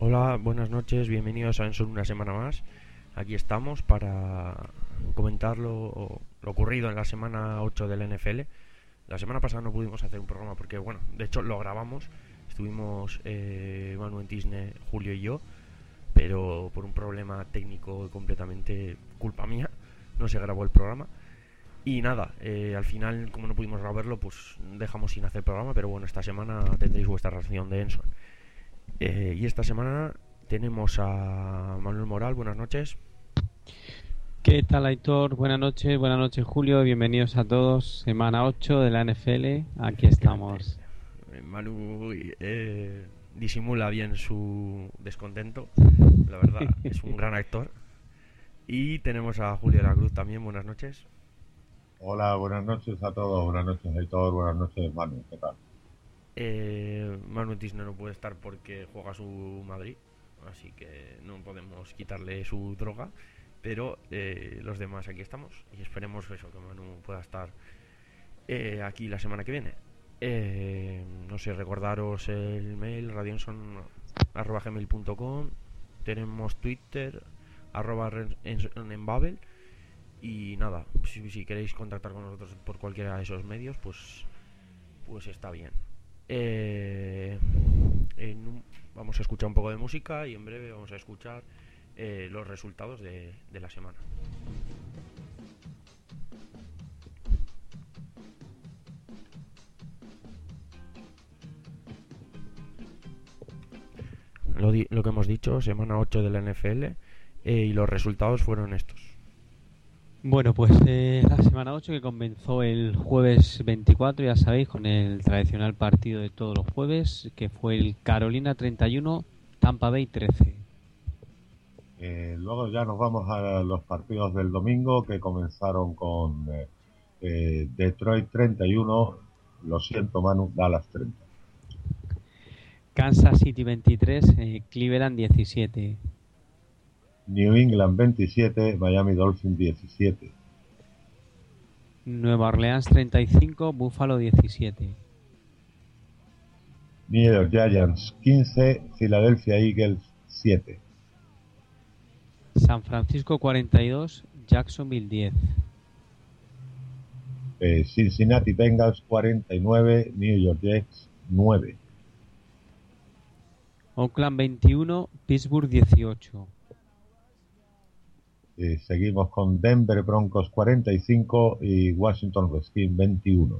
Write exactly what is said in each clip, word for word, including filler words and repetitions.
Hola, buenas noches, bienvenidos a Enson una semana más. Aquí estamos para comentar lo, lo ocurrido en la semana ocho del N F L. La semana pasada no pudimos hacer un programa porque, bueno, de hecho lo grabamos. Estuvimos eh, Manu en Disney, Julio y yo, pero por un problema técnico completamente culpa mía, no se grabó el programa. Y nada, eh, al final, como no pudimos grabarlo, pues dejamos sin hacer programa, pero bueno, esta semana tendréis vuestra ración de Enson. Eh, y esta semana tenemos a Manuel Moral, buenas noches. ¿Qué tal, Aitor? Buenas noches, buenas noches, Julio. Bienvenidos a todos. Semana ocho de la N F L. Aquí Efectivamente, estamos. eh, Manu eh, disimula bien su descontento, la verdad, es un gran actor. Y tenemos a Julio de la Cruz también, buenas noches. Hola, buenas noches a todos, buenas noches Aitor, buenas noches Manu, ¿qué tal? Eh, Manu Tisno no puede estar porque juega su Madrid, así que no podemos quitarle su droga, pero eh, los demás aquí estamos y esperemos eso, que Manu pueda estar eh, aquí la semana que viene. Eh, no sé, recordaros el mail radionson arroba gmail punto com. Tenemos Twitter arroba en, en Babel. Y nada, si, si queréis contactar con nosotros por cualquiera de esos medios, pues, pues está bien. Eh, en un- Vamos a escuchar un poco de música y en breve vamos a escuchar eh, los resultados de, de la semana. Lo, di- lo que hemos dicho, semana ocho de la N F L, eh, y los resultados fueron estos. Bueno, pues eh, la semana ocho que comenzó el jueves veinticuatro, ya sabéis, con el tradicional partido de todos los jueves, que fue el Carolina treinta y uno, Tampa Bay trece. Eh, luego ya nos vamos a los partidos del domingo que comenzaron con eh, eh, Detroit treinta y uno, lo siento Manu, Dallas treinta. Kansas City veintitrés, eh, Cleveland diecisiete. New England veintisiete, Miami Dolphins diecisiete. Nueva Orleans treinta y cinco, Buffalo diecisiete. New York Giants quince, Philadelphia Eagles siete. San Francisco cuarenta y dos, Jacksonville diez. Eh, Cincinnati Bengals cuarenta y nueve, New York Jets nueve. Oakland veintiuno, Pittsburgh dieciocho. Eh, seguimos con Denver Broncos cuarenta y cinco y Washington Redskins veintiuno.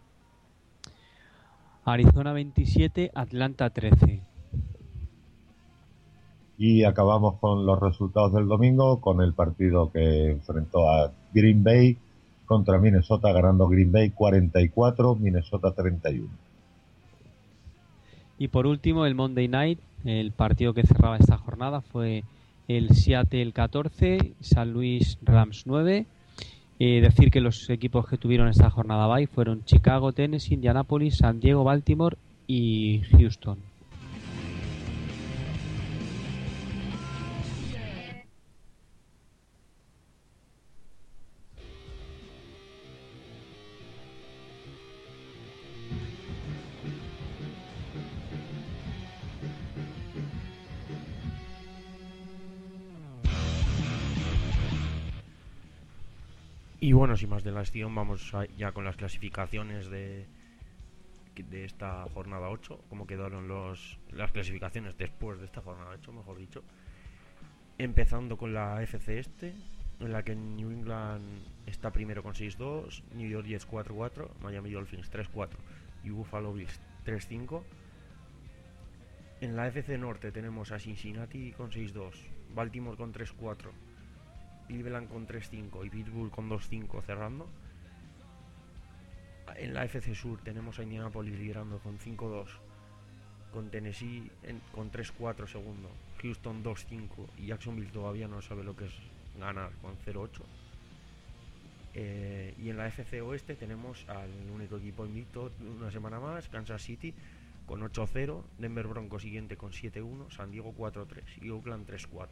Arizona veintisiete, Atlanta trece. Y acabamos con los resultados del domingo, con el partido que enfrentó a Green Bay contra Minnesota, ganando Green Bay cuarenta y cuatro, Minnesota treinta y uno. Y por último, el Monday Night, el partido que cerraba esta jornada fue el Seattle catorce, San Luis Rams nueve. Eh, decir que los equipos que tuvieron esta jornada bye fueron Chicago, Tennessee, Indianapolis, San Diego, Baltimore y Houston. Y bueno, sin más dilación, vamos a- ya con las clasificaciones de, de esta jornada ocho, cómo quedaron los, las clasificaciones después de esta jornada ocho, mejor dicho. Empezando con la F C Este, en la que New England está primero con seis dos, New York Jets cuatro cuatro, Miami Dolphins tres cuatro y Buffalo Bills tres cinco. En la F C Norte tenemos a Cincinnati con seis dos, Baltimore con tres cuatro, Cleveland con tres cinco y Pittsburgh con dos cinco cerrando. En la F C Sur tenemos a Indianapolis liderando con cinco dos, con Tennessee en, con tres cuatro segundo, Houston dos cinco y Jacksonville todavía no sabe lo que es ganar con cero ocho. Eh, y en la F C Oeste tenemos al único equipo invicto una semana más, Kansas City con ocho cero, Denver Broncos siguiente con siete uno, San Diego cuatro tres y Oakland tres cuatro.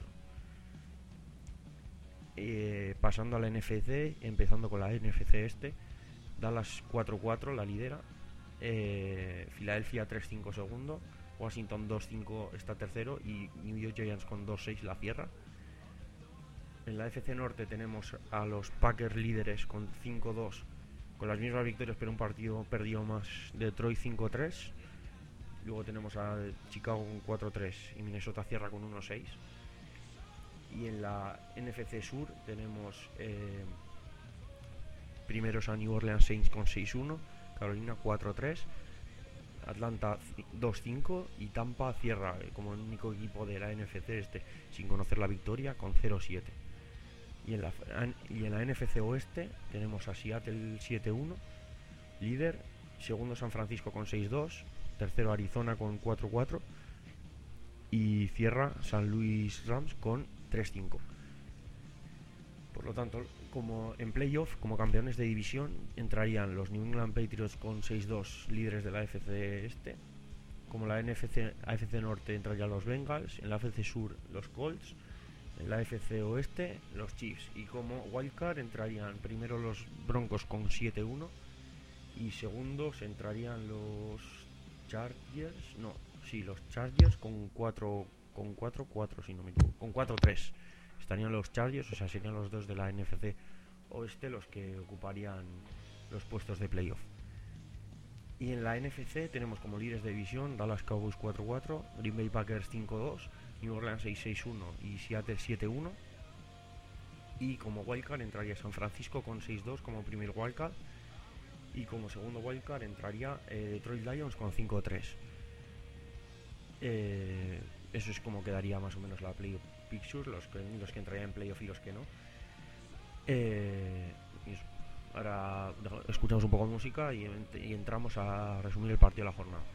Eh, pasando a la N F C, empezando con la N F C Este, Dallas cuatro cuatro la lidera, eh, Filadelfia tres cinco segundo, Washington dos cinco está tercero y New York Giants con dos seis la cierra. En la F C Norte tenemos a los Packers líderes con cinco dos, con las mismas victorias pero un partido perdido más. Detroit cinco tres. Luego tenemos a Chicago con cuatro tres y Minnesota cierra con uno seis. Y en la N F C Sur tenemos eh, primeros a New Orleans Saints con seis uno, Carolina cuatro tres, Atlanta dos cinco y Tampa cierra eh, como el único equipo de la N F C este sin conocer la victoria con cero siete. Y en la, y en la N F C Oeste tenemos a Seattle siete uno, líder, segundo San Francisco con seis dos, tercero Arizona con cuatro cuatro y cierra San Luis Rams con tres cinco. Por lo tanto, como en playoff, como campeones de división, entrarían los New England Patriots con seis dos, líderes de la A F C Este. Como la N F C, A F C Norte entrarían los Bengals, en la A F C Sur los Colts, en la A F C Oeste los Chiefs. Y como wildcard entrarían primero los Broncos con siete uno y segundos entrarían los Chargers, no, sí, los Chargers con cuatro con cuatro cuatro, si no me equivoco, con cuatro tres. Estarían los Chargers, o sea, serían los dos de la N F C Oeste los que ocuparían los puestos de playoff. Y en la N F C tenemos como líderes de división Dallas Cowboys cuatro cuatro, Green Bay Packers cinco dos, New Orleans seis seis uno y Seattle siete uno. Y como wildcard entraría San Francisco con seis dos como primer wildcard. Y como segundo wildcard entraría eh, Detroit Lions con cinco tres. Eh, eso es como quedaría más o menos la playoff picture, los que, los que entrarían en playoff y los que no. Eh, y eso. Ahora escuchamos un poco de música y, y entramos a resumir el partido de la jornada.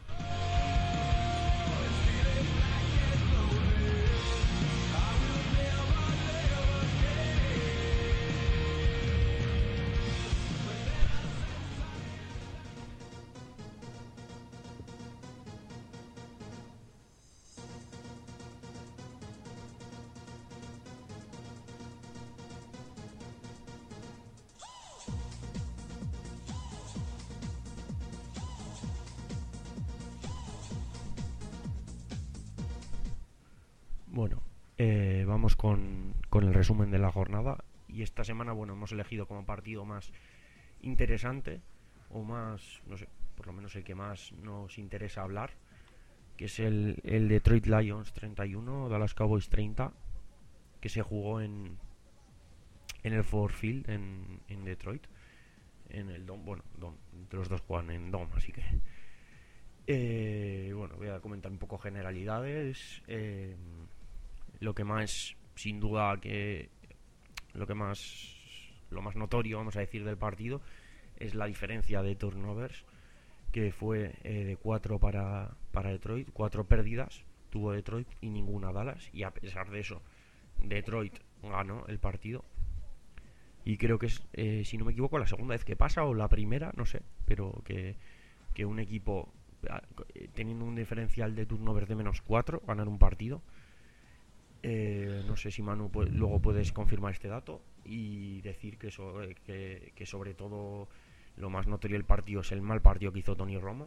Bueno, eh, vamos con, con el resumen de la jornada. Y esta semana, bueno, hemos elegido como partido más interesante, o más, no sé, por lo menos el que más nos interesa hablar, que es el, el Detroit Lions treinta y uno, Dallas Cowboys treinta, que se jugó en, en el Ford Field, en, en Detroit, en el Dome, bueno, Dome, entre los dos juegan en Dome, así que... Eh, bueno, voy a comentar un poco generalidades. Eh, lo que más, sin duda, que lo que más, lo más notorio, vamos a decir, del partido es la diferencia de turnovers, que fue eh, de cuatro para, para Detroit, cuatro pérdidas tuvo Detroit y ninguna Dallas, y a pesar de eso, Detroit ganó el partido. Y creo que es, eh, si no me equivoco, la segunda vez que pasa, o la primera, no sé, pero que, que un equipo teniendo un diferencial de turnover de menos cuatro ganar un partido. Eh, no sé si Manu pu- luego puedes confirmar este dato y decir que, so- que, que sobre todo lo más notorio del partido es el mal partido que hizo Tony Romo,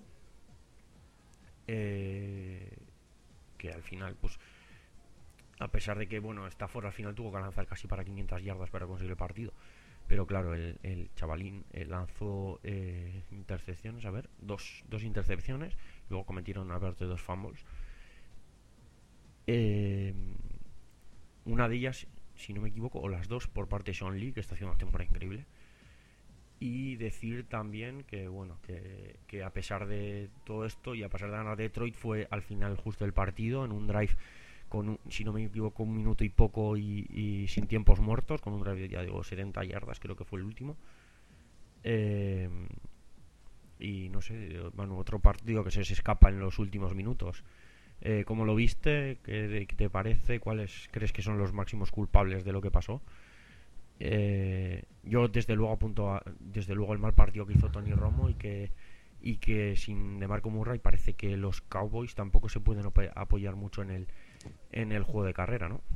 eh, que al final, pues a pesar de que bueno, Stafford al final tuvo que lanzar casi para quinientas yardas para conseguir el partido, pero claro, el, el chavalín eh, lanzó eh, intercepciones, a ver, dos, dos intercepciones, luego cometieron a ver de dos fumbles. Eh, una de ellas, si no me equivoco, o las dos por parte de Sean Lee, que está haciendo una temporada increíble. Y decir también que bueno, que, que a pesar de todo esto y a pesar de ganar Detroit, fue al final justo el partido en un drive con un, si no me equivoco, un minuto y poco y, y sin tiempos muertos, con un drive, ya digo, setenta yardas, creo que fue el último. Eh, y no sé, bueno, otro partido que se, se escapa en los últimos minutos. Eh, ¿Cómo lo viste? ¿Qué, qué te parece? ¿Cuáles crees que son los máximos culpables de lo que pasó? Eh, yo desde luego apunto a, desde luego el mal partido que hizo Tony Romo y que y que sin DeMarco Murray parece que los Cowboys tampoco se pueden op- apoyar mucho en el en el juego de carrera, ¿no?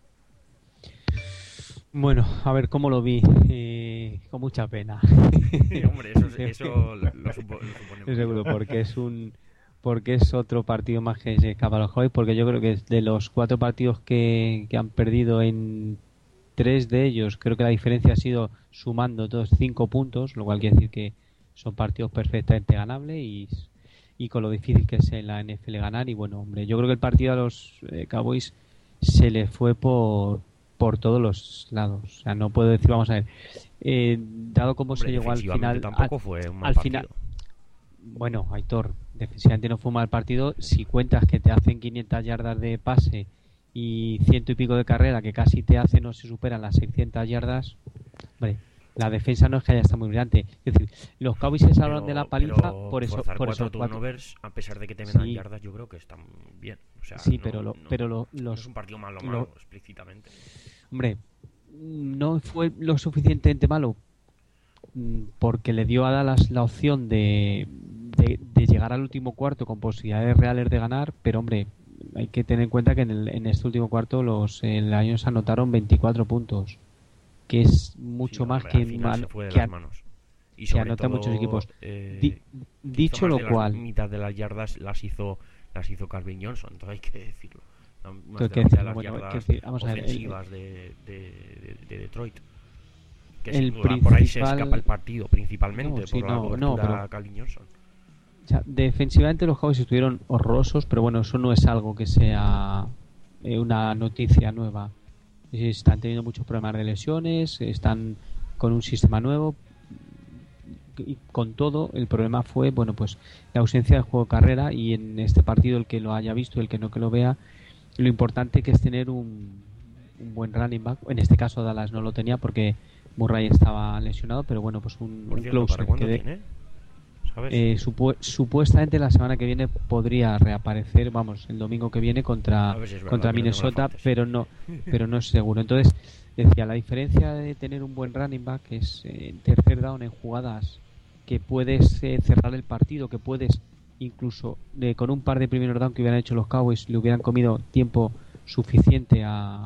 Bueno, a ver cómo lo vi, eh, con mucha pena. Hombre, eso, eso lo, lo, supo, lo suponemos. Seguro, porque es un porque es otro partido más que se escapa a los Cowboys, porque yo creo que de los cuatro partidos que, que han perdido en tres de ellos, creo que la diferencia ha sido sumando todos cinco puntos, lo cual quiere decir que son partidos perfectamente ganables y, y con lo difícil que es en la N F L ganar. Y bueno, hombre, yo creo que el partido a los eh, Cowboys se le fue por por todos los lados. O sea, no puedo decir, vamos a ver, eh, dado como Hombre, se llegó al final, tampoco al, fue un mal al partido. final, bueno, Aitor, defensivamente no fue un mal partido. Si cuentas que te hacen quinientas yardas de pase y ciento y pico de carrera, que casi te hacen, no se superan las seiscientas yardas, hombre, la defensa no es que haya estado muy brillante. Es decir, los Cowboys se salvaron de la paliza pero por eso, forzar por cuatro eso turnovers, a pesar de que te metan Sí. yardas, yo creo que están bien. O sea, sí, no, pero lo, no- pero lo- no los es un partido malo, lo- malo, explícitamente. hombre, no fue lo suficientemente malo mm, porque le dio a Dallas la opción de, de, de llegar al último cuarto con posibilidades reales de ganar, pero hombre, hay que tener en cuenta que en, el, en este último cuarto los eh, Lions anotaron veinticuatro puntos, que es mucho Sí, más hombre, que, al final mal- se fue de que las an- manos. Y que sobre anotan todo, muchos equipos. eh, Di- hizo dicho más lo de la cual, mitad de las yardas las hizo las hizo Calvin Johnson, entonces hay que decirlo. Más Tengo de que la mitad de decirlo, las bueno, hay que yardas decir, vamos a ver, el- ofensivas de, de, de- de Detroit. Que el sin duda por ahí se principal- escapa el partido, principalmente No, sí, por la no, cobertura no, pero- a Calvin Johnson. o sea, defensivamente los Cowboys estuvieron horrorosos, pero bueno, eso no es algo que sea eh, una noticia nueva. Eh, Están teniendo muchos problemas de lesiones, están con un sistema nuevo y con todo el problema fue, bueno, pues la ausencia de juego de carrera, y en este partido el que lo haya visto, el que no que lo vea, lo importante que es tener un, un buen running back. En este caso Dallas no lo tenía porque Murray estaba lesionado, pero bueno, pues un, Por un cierto, closer ¿para cuándo que de- tiene? ¿Sabes? eh, supu- supuestamente la semana que viene podría reaparecer, vamos, el domingo que viene contra, A ver si es verdad contra que lo tengo en la Minnesota, fantasy. pero no, pero no es seguro. Entonces, decía, la diferencia de tener un buen running back es eh, en tercer down en jugadas que puedes eh, cerrar el partido, que puedes incluso eh, con un par de primeros down que hubieran hecho los Cowboys le hubieran comido tiempo suficiente a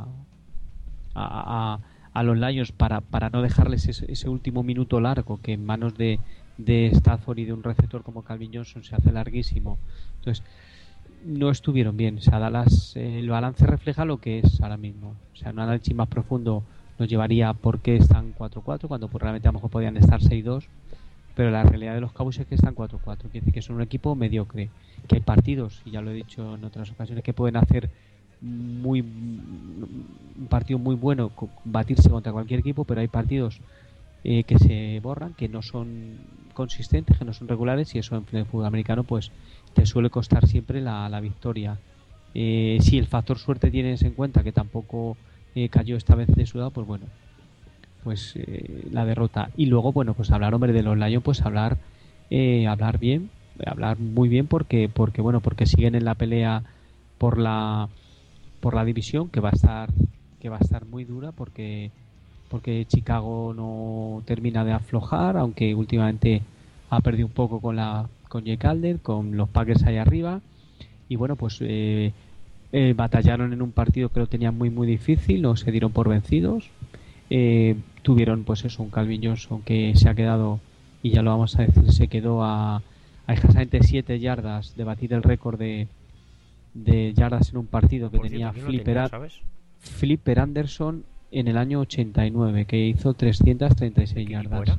a, a, a los Lions para, para no dejarles ese, ese último minuto largo que en manos de, de Stafford y de un receptor como Calvin Johnson se hace larguísimo. Entonces no estuvieron bien. O sea, Dallas, eh, el balance refleja lo que es ahora mismo. O sea, un análisis más profundo nos llevaría a por qué están cuatro cuatro cuando pues, realmente a lo mejor podían estar seis dos, pero la realidad de los Cowboys es que están cuatro cuatro, quiere decir que son un equipo mediocre, que hay partidos, y ya lo he dicho en otras ocasiones, que pueden hacer muy un partido muy bueno, batirse contra cualquier equipo, pero hay partidos eh, que se borran, que no son consistentes, que no son regulares, y eso en el fútbol americano pues te suele costar siempre la, la victoria. Eh, si el factor suerte tienes en cuenta que tampoco eh, cayó esta vez de su lado, pues bueno, pues eh, la derrota. Y luego, bueno, pues hablar, hombre, de los Lions, pues hablar eh, hablar bien, hablar muy bien porque porque bueno, porque siguen en la pelea por la por la división, que va a estar que va a estar muy dura, porque porque Chicago no termina de aflojar, aunque últimamente ha perdido un poco con la con Jake Calder, con los Packers ahí arriba, y bueno, pues eh, eh, batallaron en un partido que lo tenían muy muy difícil, no se dieron por vencidos. Eh, tuvieron pues eso, un Calvin Johnson que se ha quedado, y ya lo vamos a decir, se quedó a, a escasamente siete yardas de batir el récord de, de yardas en un partido que Por tenía cierto, ¿quién lo Flipper, tenía, A- ¿sabes? Flipper Anderson en el año ochenta y nueve, que hizo trescientas treinta y ¿De seis qué equipo yardas. era?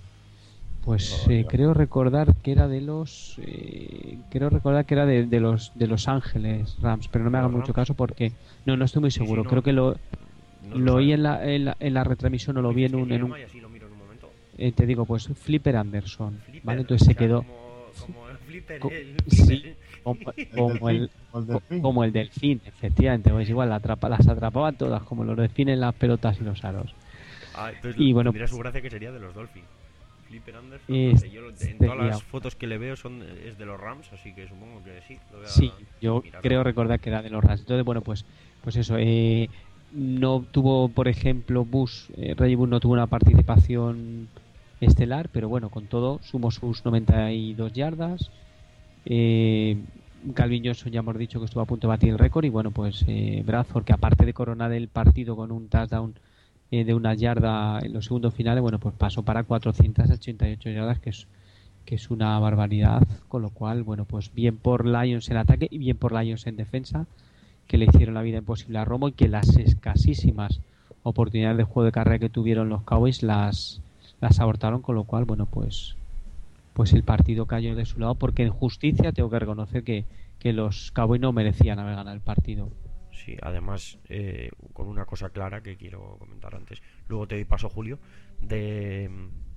Pues No, eh, ya. creo recordar que era de los eh, creo recordar que era de, de los de Los Ángeles Rams, pero no me ¿De hagan los mucho Rams? caso porque no no estoy muy Sí, sí, seguro. no. Creo que lo No lo oí sabes. en la, en la en la retransmisión, o lo vi en Dices un que en se un llama y así lo miro en un momento. eh, te digo, pues Flipper Anderson, Flipper, ¿vale? Entonces se o sea, quedó Como, como el Flipper, co- el sí, Flipper. como, El como el delfín, o el delfín. como el delfín, efectivamente, pues igual la atrapa, las atrapaban todas, como los delfines, las pelotas y los aros. Ah, entonces Y bueno, tendría su pues- gracia que sería de los Dolphins. Flipper Anderson, Eh, no sé, yo lo- en sería- todas las fotos que le veo son es de los Rams, así que supongo que sí. Lo voy a Sí, yo mirar. creo recordar que era de los Rams. Entonces, bueno, pues pues eso, eh, no tuvo, por ejemplo, Bush, eh, Reggie Bush no tuvo una participación estelar, pero bueno, con todo sumó sus noventa y dos yardas. Eh, Calvin Johnson ya hemos dicho que estuvo a punto de batir el récord, y bueno, pues eh, Bradford, que aparte de coronar el partido con un touchdown eh, de una yarda en los segundos finales, bueno, pues pasó para cuatrocientas ochenta y ocho yardas, que es que es una barbaridad, con lo cual, bueno, pues bien por Lions en ataque y bien por Lions en defensa, que le hicieron la vida imposible a Romo y que las escasísimas oportunidades de juego de carrera que tuvieron los Cowboys las, las abortaron, con lo cual, bueno, pues pues el partido cayó de su lado, porque en justicia tengo que reconocer que, que los Cowboys no merecían haber ganado el partido. Sí, además, eh, con una cosa clara que quiero comentar antes, luego te doy paso, Julio, de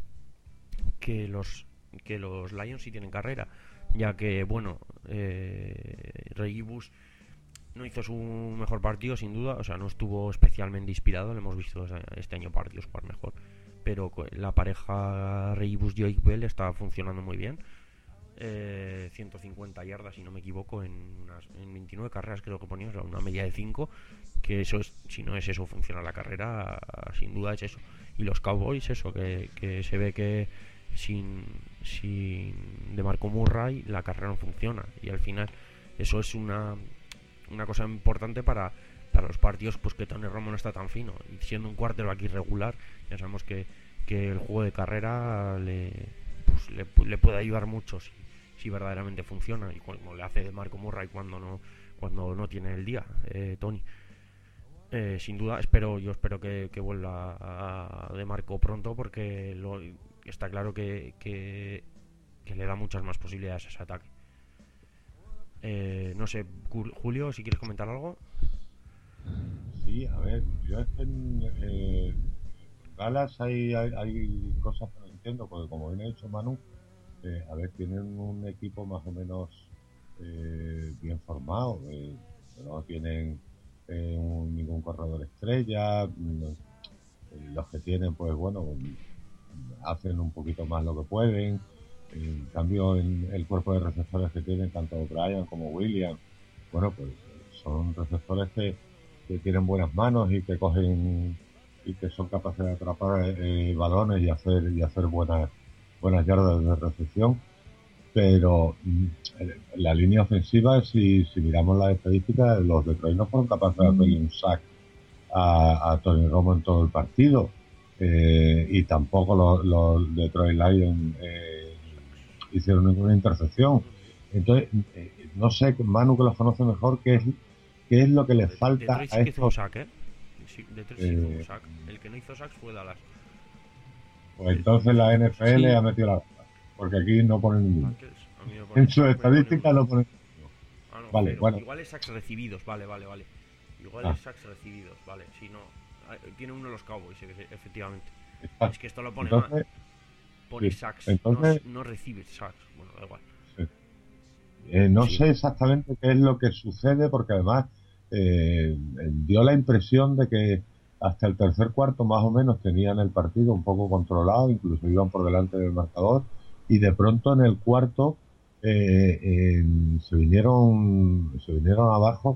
que los que los Lions sí tienen carrera, ya que, bueno, eh, Regibus no hizo su mejor partido, sin duda, o sea, no estuvo especialmente inspirado, lo hemos visto este año partidos jugar mejor, pero la pareja Regibus-Joique Bell está funcionando muy bien. Eh, ciento cincuenta yardas, si no me equivoco, en, unas, en veintinueve carreras creo que ponía, o sea, una media de cinco, que eso es, si no es eso, funciona la carrera, sin duda es eso. Y los Cowboys, eso, que, que se ve que sin, sin DeMarco Murray la carrera no funciona, y al final eso es una, una cosa importante para, para los partidos, pues que Tony Romo no está tan fino, y siendo un quarterback irregular, ya sabemos que, que el juego de carrera le, pues, le, le puede ayudar mucho si, si verdaderamente funciona, y como le hace DeMarco Murray cuando no cuando no tiene el día, eh, Tony. Eh, sin duda, espero yo espero que, que vuelva a DeMarco pronto, porque lo, está claro que, que, que le da muchas más posibilidades a ese ataque. Eh, no sé, Julio, si quieres comentar algo. Sí, a ver, yo es que en eh, Dallas hay, hay, hay cosas que no entiendo, porque como bien ha dicho Manu, eh, a ver, tienen un equipo más o menos eh, bien formado, eh, no tienen eh, un, ningún corredor estrella, no, eh, los que tienen, pues bueno, hacen un poquito más lo que pueden. En cambio, en el cuerpo de receptores que tienen tanto Brian como William, bueno, pues son receptores que, que tienen buenas manos y que cogen y que son capaces de atrapar eh, balones y hacer y hacer buenas buenas yardas de recepción. Pero en la línea ofensiva, si, si miramos las estadísticas, los Detroit no fueron capaces de hacerle un sack a, a Tony Romo en todo el partido, eh, y tampoco los, los Detroit Lions eh, hicieron ninguna intercepción. Entonces, eh, no sé, Manu, que los conoce mejor, qué es qué es lo que les falta Detroit sí a que hizo un estos. sack, ¿eh? Sí, Detroit sí hizo un sack. El que no hizo sacks fue Dallas. Pues entonces la N F L Sí. ha metido la... Porque aquí no ponen ninguno. Tackles, a mí me pone- En sus me pone estadísticas uno. no ponen ninguno. Ah, no, Vale, cero. bueno. Igual es sacks recibidos, vale, vale, vale. Igual Ah. es sacks recibidos, vale. Si no, ah, tiene uno de los Cowboys, efe- efectivamente. Está. Es que esto lo pone Entonces, mal. Pone sí, sacks, entonces- no, no recibe sacks. Bueno, da igual. Eh, no Sí. sé exactamente qué es lo que sucede, porque además eh, dio la impresión de que hasta el tercer cuarto más o menos tenían el partido un poco controlado, incluso iban por delante del marcador, y de pronto en el cuarto eh, eh, se vinieron se vinieron abajo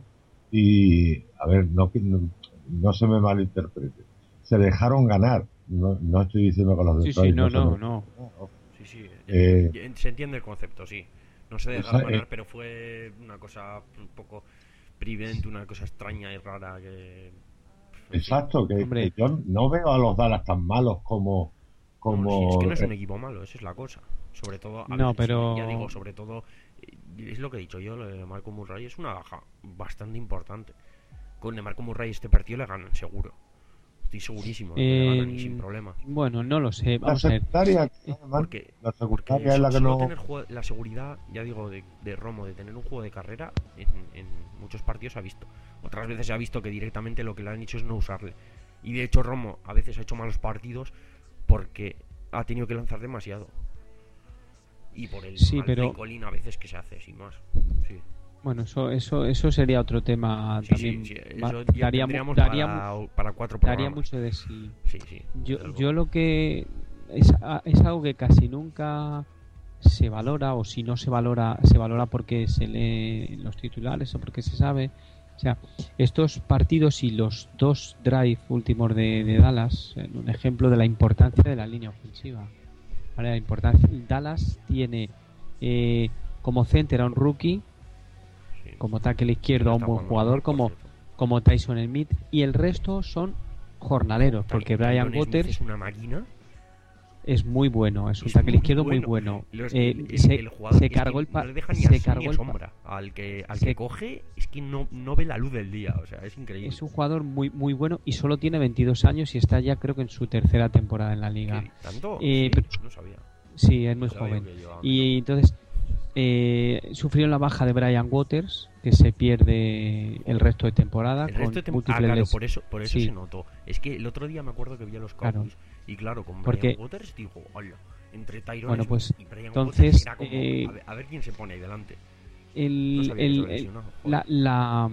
y, a ver, no, no, no se me malinterprete, se dejaron ganar. No, no estoy diciendo que los Sí, Detroit sí, no, se no, me- no. Sí, sí. Eh, eh, se entiende el concepto, sí. No se esa- dejaron ganar, eh, pero fue una cosa un poco privente, una cosa extraña y rara que... en fin. Exacto, que, Hombre. que yo no veo a los Dallas tan malos como... como No, sí, es que no es un eh, equipo malo, esa es la cosa. Sobre todo, a No, ver, sí, pero- ya digo, sobre todo, eh, es lo que he dicho yo, lo de Marco Murray es una baja bastante importante. Con de Marco Murray este partido le ganan, seguro. Estoy segurísimo de que le ganan y Eh, sin problema. Bueno, no lo sé. la Vamos a ver. secundaria, Eh, además, Porque, la porque secundaria es so- la que solo no... tener jue- la seguridad, ya digo, de, de Romo, de tener un juego de carrera, en, en muchos partidos se ha visto. Otras veces se ha visto que directamente lo que le han hecho es no usarle. Y de hecho Romo a veces ha hecho malos partidos porque ha tenido que lanzar demasiado. Y por el Sí, mal pero- play calling a veces que se hace, sin más. Sí, Bueno, eso, eso, eso sería otro tema sí, también. sí, sí, Va- eso ya daría, mu- tendríamos daría para, mu- para cuatro daría programas. mucho de sí. Sí, sí. Yo, desde yo luego. lo que es, a- es algo que casi nunca se valora, o si no se valora, se valora porque se lee en los titulares o porque se sabe. O sea, estos partidos y los dos drive últimos de, de Dallas, en un ejemplo de la importancia de la línea ofensiva. ¿Vale? La importancia. Dallas tiene eh, como center a un rookie, Sí. como tackle izquierdo a un Está buen jugando jugador mejor, por como, cierto. como Tyson Smith, y el resto son jornaleros, porque Tyron Brian Smith Waters es una máquina. es muy bueno, es un Es tackle muy izquierdo muy bueno. bueno. Los- Eh, el, el- se, el jugador se es que cargó el pa- no le deja ni se a sol cargó ni a el pa- sombra. Al que, al se- que coge es que no, no ve la luz del día. O sea, es increíble. es un jugador muy muy bueno y solo tiene veintidós años y está ya creo que en su tercera temporada en la liga. ¿Qué? ¿Tanto? Eh, Sí, pero- no sabía. Sí, es muy No sabía joven. que llevaba Y entonces eh, sufrió la baja de Brian Waters, que se pierde el resto de temporada El con resto de tem- ah, múltiples claro, les- por eso, por eso Sí. se notó. Es que el otro día me acuerdo que vi a los Claro. Cowboys y claro, con Porque- Brian Waters digo, hola, entre Tyrone Bueno, pues, y Brian entonces, Waters era como, eh, a, ver, a ver quién se pone ahí delante. el, No sabía que el- se había el- lesionado, joder. la, la,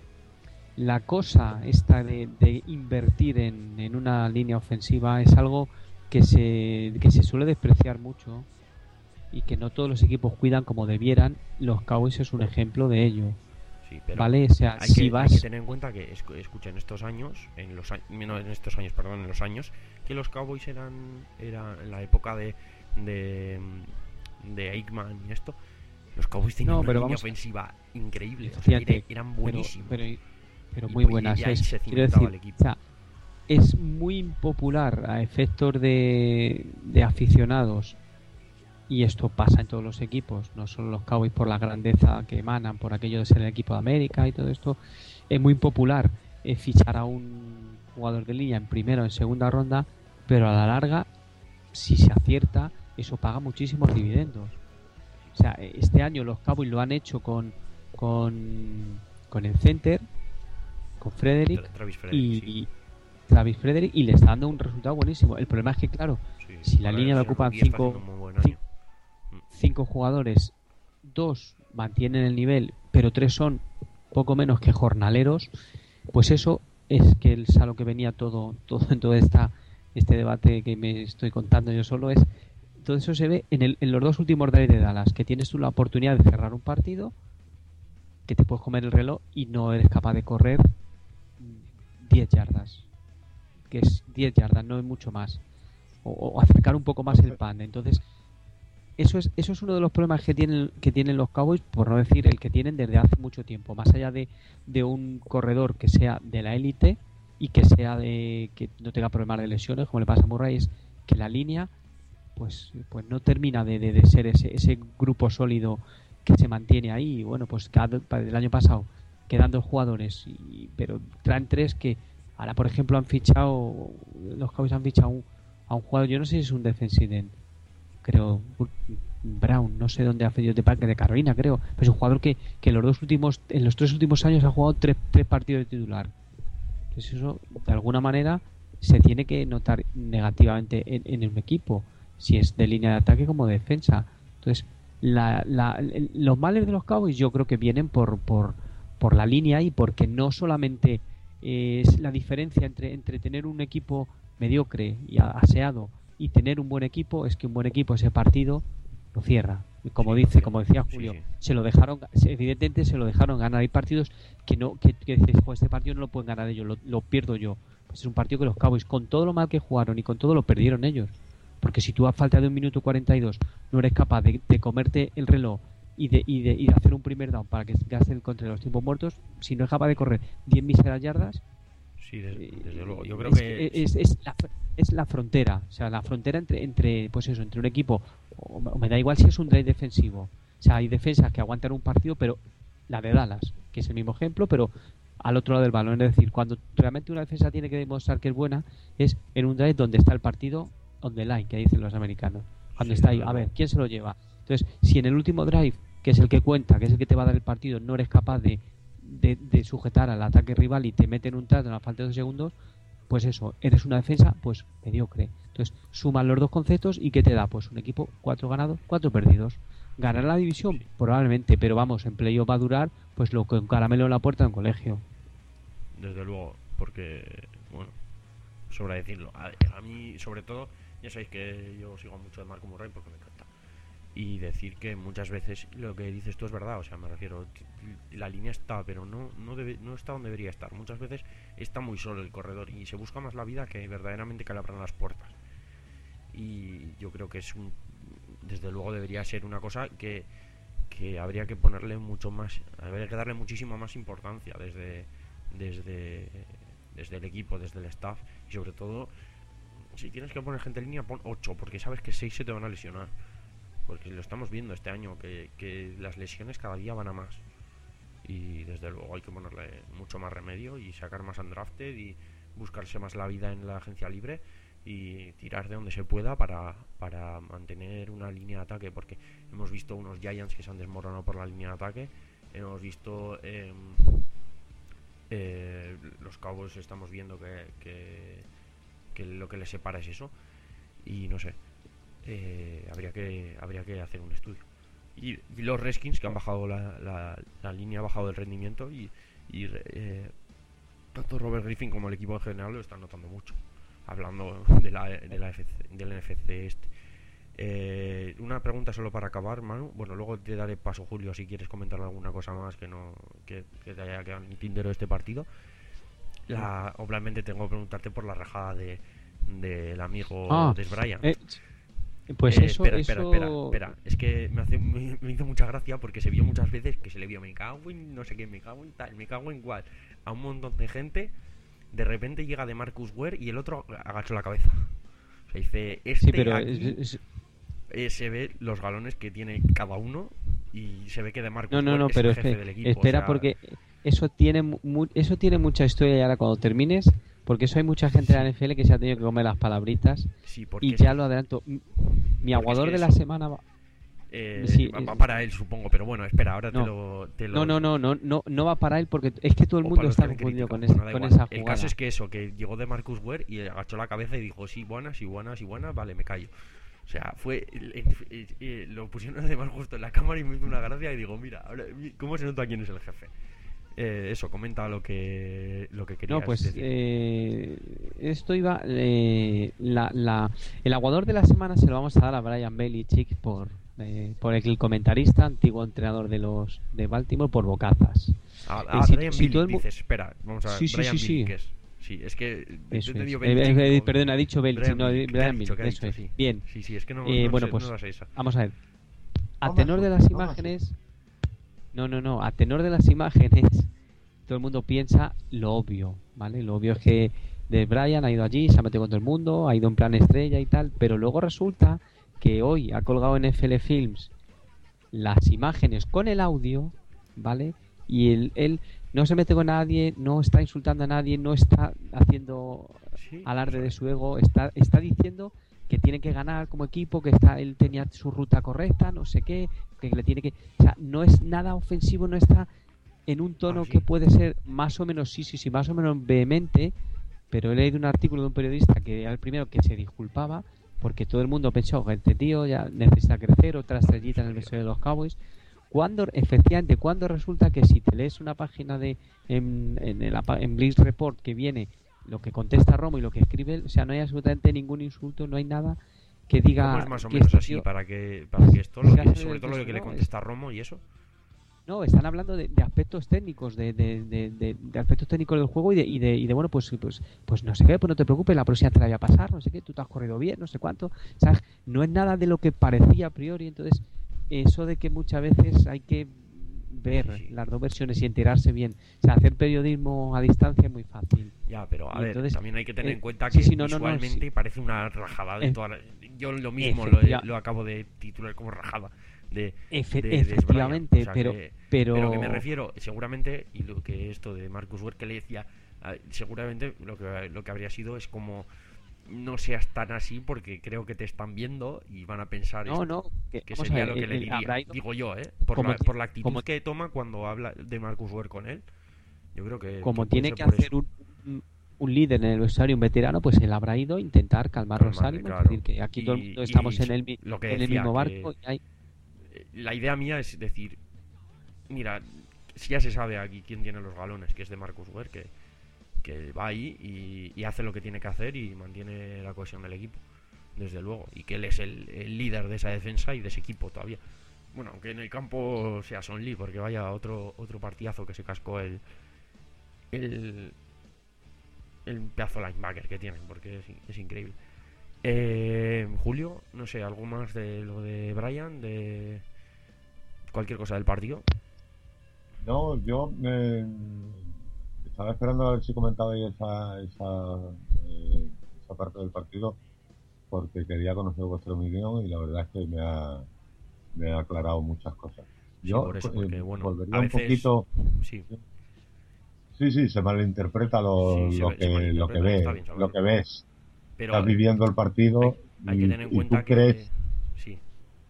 la cosa esta de, de invertir en, en una línea ofensiva es algo que se, que se suele despreciar mucho y que no todos los equipos cuidan como debieran. Los Cowboys es un ejemplo de ello. Sí, pero ¿Vale? O sea, hay, si que, vas... hay que tener en cuenta que, escu- escucha, en estos años, en los a- no, en estos años, perdón, en los años que los Cowboys eran, era en la época de de, de Aikman y esto, los Cowboys tenían No, una pero línea vamos- ofensiva increíble, o sea, Fíjate, era- eran pero, buenísimos. pero, pero Y muy pues- y buenas. ahí es- se quiero cimentaba decir, el equipo. o sea, es muy impopular a efectos de, de aficionados, y esto pasa en todos los equipos, no solo los Cowboys por la grandeza que emanan, por aquello de ser el equipo de América y todo esto. Es muy impopular eh, fichar a un jugador de línea en primera o en segunda ronda, pero a la larga, si se acierta, eso paga muchísimos dividendos. O sea, este año los Cowboys lo han hecho con con, con el center, con Frederick Tra- Travis Frederick, y sí. Travis Frederick, y le está dando un resultado buenísimo. El problema es que, claro, Sí, si la a ver, línea la ese ocupan rookie está cinco, haciendo un muy buen cin- año. cinco jugadores, dos mantienen el nivel, pero tres son poco menos que jornaleros, pues eso es que es a lo que venía todo, todo en todo esta, este debate que me estoy contando yo solo. Es todo eso se ve en, el, en los dos últimos drives de Dallas, que tienes tú la oportunidad de cerrar un partido, que te puedes comer el reloj y no eres capaz de correr diez yardas, que es diez yardas, no es mucho más, o, o acercar un poco más el pan. Entonces eso es eso es uno de los problemas que tienen que tienen los Cowboys, por no decir el que tienen desde hace mucho tiempo, más allá de, de un corredor que sea de la élite y que sea de que no tenga problemas de lesiones como le pasa a Murray, es que la línea pues pues no termina de, de, de ser ese, ese grupo sólido que se mantiene ahí. Y bueno, pues cada, el año pasado quedan dos jugadores, y, pero traen tres que ahora, por ejemplo, han fichado, los Cowboys han fichado un, a un jugador, yo no sé si es un defensive end, creo, Brown, no sé dónde ha pedido de Parque de Carolina, creo, pero es un jugador que, que en los dos últimos, en los tres últimos años ha jugado tres, tres partidos de titular. Entonces eso, de alguna manera, se tiene que notar negativamente en, en un equipo, si es de línea de ataque como de defensa. Entonces, la, la, el- los males de los Cowboys yo creo que vienen por, por, por la línea, y porque no solamente eh, es la diferencia entre, entre tener un equipo mediocre y a- aseado y tener un buen equipo, es que un buen equipo ese partido lo cierra. Y como Sí, dice, sí, como decía sí, Julio, sí. se lo dejaron, se- evidentemente se lo dejaron ganar. Hay partidos que no, que, que dices, "Jo, este partido no lo pueden ganar ellos, lo, lo pierdo yo". Pues es un partido que los Cowboys, con todo lo mal que jugaron y con todo, lo perdieron ellos. Porque si tú a falta de un minuto cuarenta y dos no eres capaz de, de comerte el reloj y de, y, de, y de hacer un primer down para que gaste el contra de los tiempos muertos, si no es capaz de correr diez míseras yardas, Sí, des- eh, desde luego. Yo creo es, que es, es la, fr- es la frontera, o sea, la frontera entre, entre pues eso, entre un equipo, o me o me da igual si es un drive defensivo. O sea, hay defensas que aguantan un partido, pero la de Dallas, que es el mismo ejemplo, pero al otro lado del balón. Es decir, cuando realmente una defensa tiene que demostrar que es buena, es en un drive donde está el partido on the line, que dicen los americanos. Cuando Sí, está ahí, desde a ver, luego. ¿quién se lo lleva? Entonces, si en el último drive, que es el que cuenta, que es el que te va a dar el partido, no eres capaz de, de, de sujetar al ataque rival y te meten un trato en la falta de dos segundos, pues eso, eres una defensa pues mediocre. Entonces, suman los dos conceptos y ¿qué te da? Pues un equipo, cuatro ganados, cuatro perdidos. ¿Ganar la división? Sí. Probablemente, pero vamos, en playoff va a durar pues lo que un caramelo en la puerta de un colegio. desde luego, porque, bueno, sobra decirlo. A, a mí, sobre todo, ya sabéis que yo sigo mucho de Marco Murray porque me encanta. Y decir que muchas veces lo que dices tú es verdad, o sea, me refiero, t- la línea está, pero no no, debe, no está donde debería estar. Muchas veces está muy solo el corredor y se busca más la vida que verdaderamente que le abran las puertas. Y yo creo que es un, desde luego debería ser una cosa que, que habría que ponerle mucho más, habría que darle muchísima más importancia desde, desde, desde el equipo, desde el staff, y sobre todo si tienes que poner gente en línea, pon ocho, porque sabes que seis se te van a lesionar. Porque lo estamos viendo este año, que, que las lesiones cada día van a más. Y desde luego hay que ponerle mucho más remedio y sacar más undrafted y buscarse más la vida en la agencia libre y tirar de donde se pueda para, para mantener una línea de ataque, porque hemos visto unos Giants que se han desmoronado por la línea de ataque, hemos visto eh, eh, los Cowboys, estamos viendo que, que, que lo que les separa es eso, y no sé, eh, habría que habría que hacer un estudio. Y, y los Redskins, que han bajado la, la, la línea, ha bajado el rendimiento, y, y eh, tanto Robert Griffin como el equipo en general lo están notando mucho. Hablando de la, de la F C, del N F C este. Eh, una pregunta solo para acabar, Manu. Bueno, luego te daré paso, Julio, si quieres comentar alguna cosa más que no que, que te haya quedado en el tintero de este partido. La, obviamente tengo que preguntarte por la rajada de del amigo ah, de Brian. Eh, pues eh, eso, espera, eso... espera, espera, espera. Es que me, hace, me, me hizo mucha gracia porque se vio muchas veces que se le vio me cago en no sé qué, me cago en tal, me cago en cual, a un montón de gente. De repente llega de Marcus Ware y el otro agachó la cabeza. O sea, dice, este sí, pero aquí, es, es... Eh, se ve los galones que tiene cada uno y se ve que de Marcus no, no, Ware no, es pero el jefe espera, del equipo. espera o sea... porque eso tiene mu eso tiene mucha historia y ahora cuando termines, porque eso hay mucha gente sí. de la N F L que se ha tenido que comer las palabritas sí, y ya lo adelanto. Mi aguador es de la eso... semana va... Eh, sí, va, va para él, supongo, pero bueno, espera, ahora no, te, lo, te lo... No, no, no, no, no, no va para él porque es que todo el mundo está confundido con, ese, bueno, con esa jugada. El caso es que eso, que llegó de Marcus Ware y agachó la cabeza y dijo, sí, buenas, y buenas, y buenas, vale, me callo. O sea, fue... Eh, eh, eh, lo pusieron además justo en la cámara y me hizo una gracia y digo, mira, ahora, ¿cómo se nota quién es el jefe? Eh, eso, comenta lo que lo que querías No, pues decir. Eh, esto iba... Eh, la, la, el aguador de la semana se lo vamos a dar a Brian Belichick por... Eh, por el comentarista, antiguo entrenador de los de Baltimore, por bocazas. Ah, ah, eh, si, Brian si Bill, dices, espera, vamos a ver, sí, sí, Brian sí, Bill, sí. ¿qué es? Sí, es que eso es. eh, eh, perdón, ha dicho Belichick, no, Brian Bill, eso dicho, es. Sí. Bien. Sí, sí, es que no, eh, no bueno, sé, pues no esa. Vamos a ver. A tenor de las imágenes, no, no, no, a tenor de las imágenes, todo el mundo piensa lo obvio, ¿vale? Lo obvio es que de Brian ha ido allí, se ha metido con todo el mundo, ha ido en plan estrella y tal, pero luego resulta que hoy ha colgado en N F L Films las imágenes con el audio, ¿vale? Y él, él no se mete con nadie, no está insultando a nadie, no está haciendo sí, alarde de su ego, está, está diciendo que tiene que ganar como equipo, que está él tenía su ruta correcta, no sé qué, que le tiene que... O sea, no es nada ofensivo, no está en un tono ah, ¿sí? que puede ser más o menos, sí, sí, sí, más o menos vehemente, pero he leído un artículo de un periodista que era el primero que se disculpaba porque todo el mundo pensó que este tío ya necesita crecer, otra estrellita en el vestuario de los Cowboys. Cuando, efectivamente, cuando resulta que si te lees una página de en, en, el, en Blitz Report que viene lo que contesta Romo y lo que escribe, o sea, no hay absolutamente ningún insulto, no hay nada que diga... ¿Cómo es más o que menos este así? Tío, para que para que esto, lo que, sobre todo lo que le contesta Romo y eso... No, están hablando de, de aspectos técnicos, de, de, de, de, de aspectos técnicos del juego y de, y de, y de bueno, pues, pues pues no sé qué, pues no te preocupes, la próxima te la voy a pasar, no sé qué, tú te has corrido bien, no sé cuánto, ¿sabes? No es nada de lo que parecía a priori, entonces eso de que muchas veces hay que ver sí, sí. las dos versiones y enterarse bien, o sea, hacer periodismo a distancia es muy fácil. Ya, pero a y ver, entonces, también hay que tener eh, en cuenta sí, que sí, no, visualmente no, no, sí. parece una rajada de eh, toda la... Yo lo mismo lo, he, lo acabo de titular como rajada. De, Efe, de, efectivamente, de o sea, pero, que, pero pero que me refiero, seguramente, y lo que esto de Marcus Ware que le decía, seguramente lo que, lo que habría sido es como no seas tan así porque creo que te están viendo y van a pensar no, esto, no, que, que sería ver, lo que el, le diría, ido, digo yo, ¿eh? Por, la, por la actitud como, que toma cuando habla de Marcus Ware con él. Yo creo que como que tiene que hacer un, un, un líder en el vestuario, un veterano, pues él habrá ido a intentar calmar los ánimos, claro. Es decir, que aquí y, todo el mundo estamos en el, lo que en el mismo barco y hay... La idea mía es decir, mira, si ya se sabe aquí quién tiene los galones, que es de Marcus Ware, que, que va ahí y, y hace lo que tiene que hacer y mantiene la cohesión del equipo, desde luego, y que él es el, el líder de esa defensa y de ese equipo todavía. Bueno, aunque en el campo sea Son Lee, porque vaya otro otro partidazo que se cascó el el, el pedazo linebacker que tienen, porque es, es increíble. Eh, Julio, no sé, algo más de lo de Brian, de cualquier cosa del partido. No, yo me estaba esperando a ver si comentabais esa esa, eh, esa parte del partido porque quería conocer vuestra opinión y la verdad es que me ha, me ha aclarado muchas cosas. Sí, Yo por eso, eh, porque bueno, volvería a un veces poquito. sí, Sí, sí, se malinterpreta lo, sí se, lo ve- se que lo que malinterpreta y está ve, bien lo saberlo. que ves. Estás Pero viviendo el hay, partido hay que y, tener en y tú cuenta que crees, sí,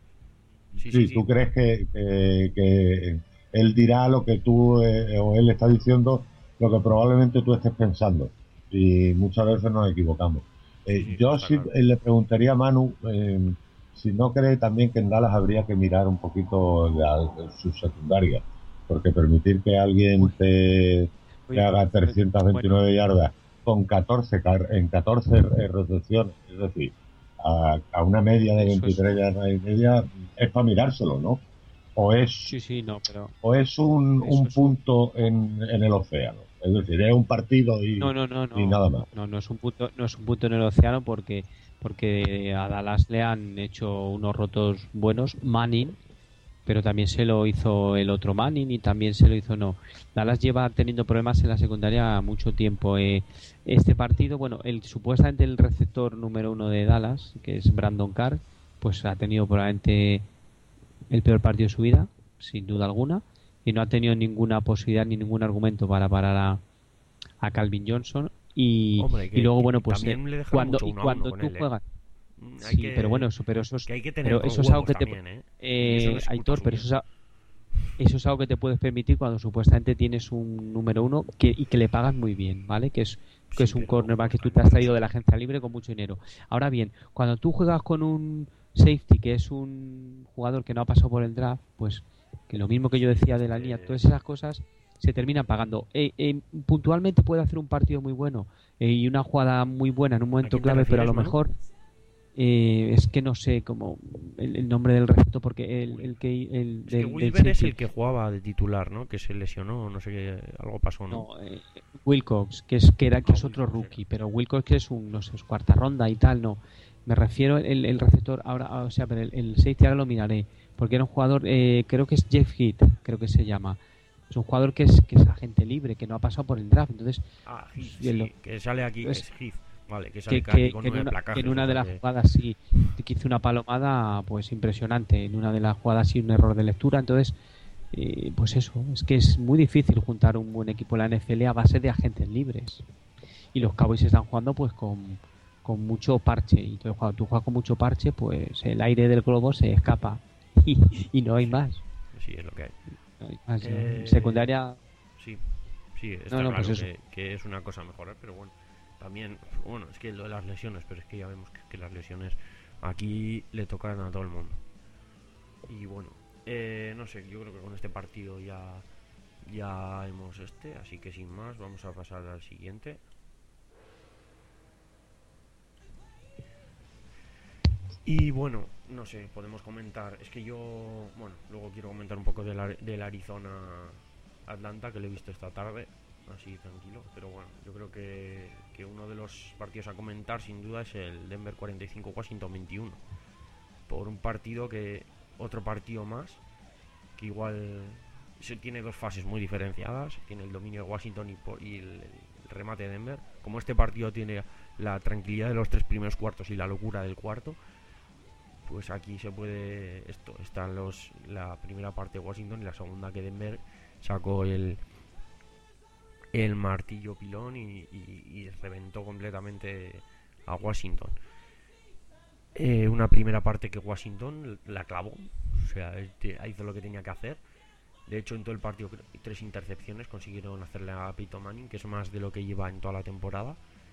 sí, sí, sí, sí. tú crees que, que, que él dirá lo que tú eh, o él está diciendo, lo que probablemente tú estés pensando. Y muchas veces nos equivocamos. Sí, Eh, sí, yo está sí claro. eh, le preguntaría a Manu eh, si no cree también que en Dallas habría que mirar un poquito la, su secundaria, porque permitir que alguien Uy, te, te uy, haga pues, trescientas bueno, veintinueve yardas con catorce car- en catorce recepciones, es decir, a, a una media de eso es veintitrés un... yardas y media, es para mirárselo, ¿no? O es, Sí, sí, no, pero o es un, eso un es un... punto en, en el océano. Es decir, es un partido y, No, no, no, y no, nada más. no, no es un punto, no es un punto en el océano porque, porque a Dallas le han hecho unos rotos buenos. Manning, pero también se lo hizo el otro Manning y también se lo hizo no. Dallas lleva teniendo problemas en la secundaria mucho tiempo. Eh, este partido, bueno, el supuestamente el receptor número uno de Dallas, que es Brandon Carr, pues ha tenido probablemente el peor partido de su vida, sin duda alguna, y no ha tenido ninguna posibilidad ni ningún argumento para parar a, a Calvin Johnson. Y, Hombre, y que, luego, que bueno, pues eh, también le dejaron cuando mucho y uno a uno cuando con tú él, ¿eh? juegas, Mm, Hay sí, pero bueno, que, eso, pero eso es, que hay que tener pero dos eso es algo huevos que te, también, ¿eh? Y eso no eh, es culpa Aitor, pero suya. eso es, a- eso es algo que te puedes permitir cuando supuestamente tienes un número uno que, y que le pagas muy bien, ¿vale? Que es, que Sí, es un pero luego no cornerback que está tú en te has su traído peso. de la agencia libre con mucho dinero. Ahora bien, cuando tú juegas con un safety, que es un jugador que no ha pasado por el draft, pues que lo mismo que yo Sí, decía de la línea, este... todas esas cosas se terminan pagando. Eh, eh, puntualmente puede hacer un partido muy bueno eh, y una jugada muy buena en un ¿A momento quién te clave, pero a refieres, lo Manu? mejor eh, es que no sé cómo el, el nombre del resto porque el, Will. el que el Es que del, del Wilber es safety el que jugaba de titular, ¿no? Que se lesionó, no sé qué, algo pasó, ¿no? no eh, Wilcox que es que era que Ah, es otro Wilcox era. rookie, pero Wilcox que es un no sé es cuarta ronda y tal, no me refiero el, el receptor ahora, ah, o sea, pero el, el safety ahora lo miraré porque era un jugador eh, creo que es Jeff Heath, creo que se llama. Es un jugador que es que es agente libre, que no ha pasado por el draft, entonces Ah, Heath, pues, bien, lo- sí, que sale aquí, entonces, es Heath. Vale, que sale que, aquí que, con que en nueve una, que en placajes, o una de sea las que... jugadas sí que hizo una palomada pues impresionante, en una de las jugadas sí un error de lectura, entonces eh, pues eso, es que es muy difícil juntar un buen equipo en la N F L a base de agentes libres. Y los Cowboys están jugando pues con, con mucho parche. Y entonces cuando tú juegas con mucho parche, pues el aire del globo se escapa. Y, y no hay Sí, más. sí, es lo que hay. No hay más, ¿no? En Eh, secundaria, sí, sí, no, está no, pues claro eso. que, que es una cosa a mejorar, pero bueno, también, bueno, es que lo de las lesiones, pero es que ya vemos que, que las lesiones aquí le tocan a todo el mundo. Y bueno, eh, no sé, yo creo que con este partido ya, ya hemos este, así que sin más, vamos a pasar al siguiente. Y bueno, no sé, podemos comentar. Es que yo, bueno, luego quiero comentar un poco del, del Arizona Atlanta que lo he visto esta tarde, así tranquilo. Pero bueno, yo creo que, que uno de los partidos a comentar sin duda es el Denver cuarenta y cinco Washington veintiuno. Por un partido que, otro partido más, que igual se tiene dos fases muy diferenciadas. Tiene el dominio de Washington y, por, y el, el remate de Denver. Como este partido tiene la tranquilidad de los tres primeros cuartos y la locura del cuarto, pues aquí se puede esto están los la primera parte de Washington y la segunda que Denver sacó el el martillo pilón y, y, y reventó completamente a Washington. Eh, una primera parte que Washington la clavó, o sea, hizo lo que tenía que hacer. De hecho, en todo el partido tres intercepciones consiguieron hacerle a Peyton Manning, que es más de lo que lleva en toda la temporada.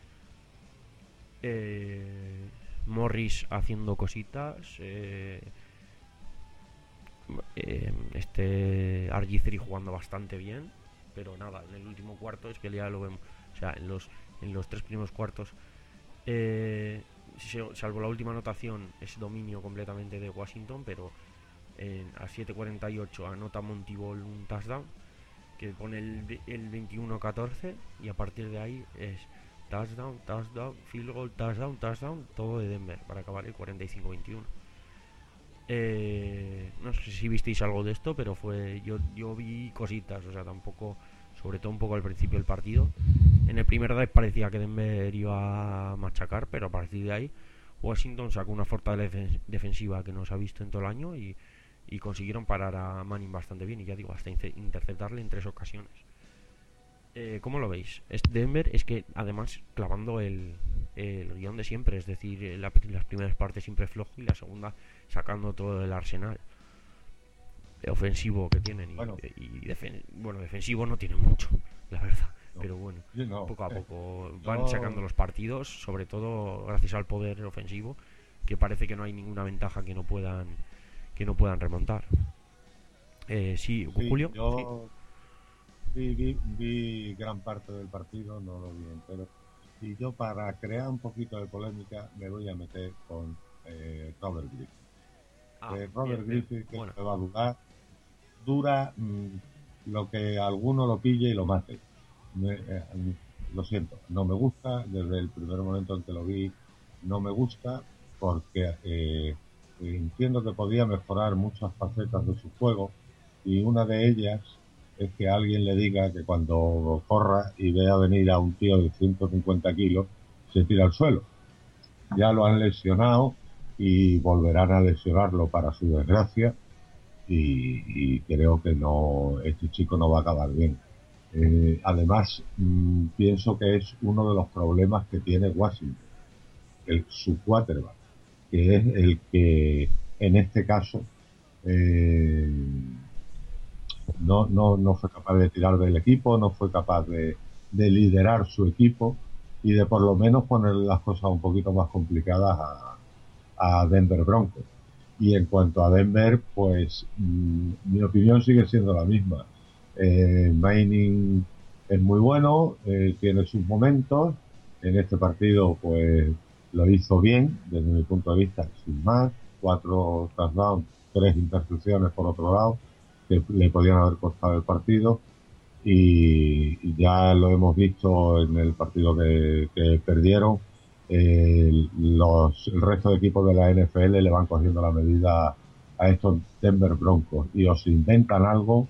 eh, Morris haciendo cositas, eh, eh, este R G tres jugando bastante bien, pero nada, en el último cuarto es que ya lo vemos, o sea, en los, en los tres primeros cuartos, eh, salvo la última anotación, es dominio completamente de Washington, pero eh, a siete cuarenta y ocho anota Monty Ball un touchdown que pone el, el veintiuno catorce y a partir de ahí es touchdown, touchdown, field goal, touchdown, touchdown, todo de Denver para acabar el cuarenta y cinco veintiuno. Eh, no sé si visteis algo de esto, pero fue yo yo vi cositas, o sea, tampoco, sobre todo un poco al principio del partido, En el primer drive parecía que Denver iba a machacar, pero a partir de ahí Washington sacó una fortaleza defensiva que no se ha visto en todo el año y, y consiguieron parar a Manning bastante bien, y ya digo, hasta interceptarle en tres ocasiones. Eh, ¿Cómo lo veis? Es Denver es que además clavando el, el guión de siempre, es decir, la, las primeras partes siempre flojo y la segunda sacando todo el arsenal ofensivo que tienen y, Bueno, y, y defen bueno, defensivo no tienen mucho, la verdad. No, pero bueno, no, poco a eh, poco van no, sacando los partidos, sobre todo gracias al poder ofensivo, que parece que no hay ninguna ventaja que no puedan que no puedan remontar. Eh, sí, sí, Julio. Yo sí. vi, vi, vi gran parte del partido, no lo vi entero. Y yo, para crear un poquito de polémica, me voy a meter con eh, Robert Griffin. Ah, eh, Robert bien, Griffin, bien. que Bueno. se va a durar, dura mmm, lo que alguno lo pille y lo mate. Me, eh, lo siento, no me gusta, desde el primer momento en que lo vi, no me gusta, porque eh, entiendo que podía mejorar muchas facetas de su juego, y una de ellas es que alguien le diga que cuando corra y vea venir a un tío de ciento cincuenta kilos, se tira al suelo. Ya lo han lesionado y volverán a lesionarlo, para su desgracia, y, y creo que no, este chico no va a acabar bien. Eh, además, mmm, pienso que es uno de los problemas que tiene Washington, el, su quarterback, que es el que en este caso eh, no, no, no fue capaz de tirar del equipo, no fue capaz de, de liderar su equipo y de por lo menos poner las cosas un poquito más complicadas a, a Denver Broncos. Y en cuanto a Denver, pues mmm, mi opinión sigue siendo la misma. Eh, Manning es muy bueno, eh, tiene sus momentos. En este partido, pues lo hizo bien, desde mi punto de vista, sin más. Cuatro touchdowns, tres intercepciones por otro lado, que le podían haber costado el partido. Y, y ya lo hemos visto en el partido que, que perdieron. Eh, los, el resto de equipos de la N F L le van cogiendo la medida a estos Denver Broncos y o se inventan algo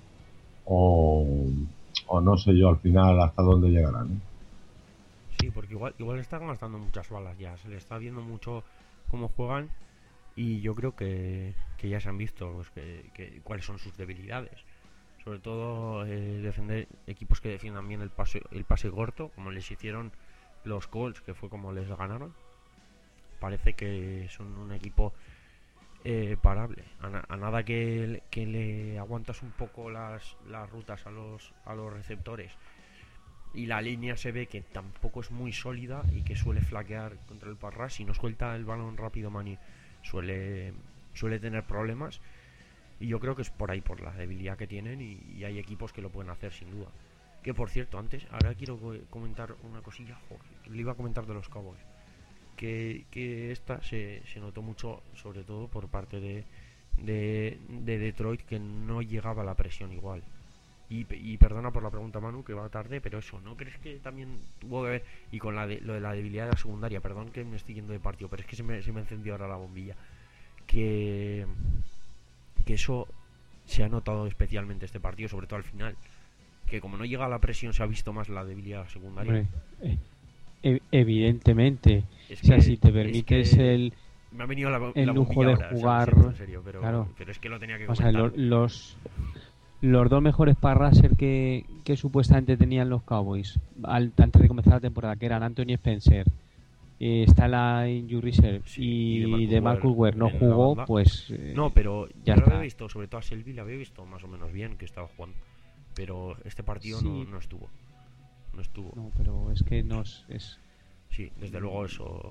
o, o no sé yo al final hasta dónde llegarán, ¿eh? Sí, porque igual igual están gastando muchas balas ya, se le está viendo mucho cómo juegan y yo creo que, que ya se han visto pues, que, que, cuáles son sus debilidades. Sobre todo eh, defender equipos que defiendan bien el pase, el pase corto, como les hicieron los Colts, que fue como les ganaron. Parece que son un equipo eh, parable. A, na a nada que, que le aguantas un poco las, las rutas a los, a los receptores y la línea se ve que tampoco es muy sólida y que suele flaquear contra el parras. Si no suelta el balón rápido, Manny suele, suele tener problemas. Y yo creo que es por ahí, por la debilidad que tienen, y, y hay equipos que lo pueden hacer sin duda. Que por cierto, antes, ahora quiero comentar una cosilla, joder, le iba a comentar de los Cowboys. Que, que esta se, se notó mucho, sobre todo por parte de, de, de Detroit, que no llegaba a la presión igual. Y, y perdona por la pregunta, Manu, que va tarde, pero eso, ¿no crees que también tuvo que ver? Y con la de, lo de la debilidad de la secundaria, perdón que me estoy yendo de partido, pero es que se me, se me encendió ahora la bombilla. Que... que eso se ha notado especialmente este partido, sobre todo al final, que como no llega a la presión se ha visto más la debilidad secundaria. Hombre, eh, evidentemente, es o sea, que, si te permites es que el me ha venido la, el la lujo de ahora, jugar, o sea, en serio, pero, claro, pero es que lo tenía que o sea, comentar. lo, los los dos mejores parraser que, que supuestamente tenían los Cowboys al, antes de comenzar la temporada, que eran Anthony Spencer, eh, está la injury reserve, sí, y de Marcus Ware no en la jugó, banda. pues eh, No, pero ya yo lo está. había visto, sobre todo a Selby le había visto más o menos bien que estaba jugando, pero este partido Sí. no, no estuvo. No estuvo. No, pero es que no es, es... Sí, desde luego eso.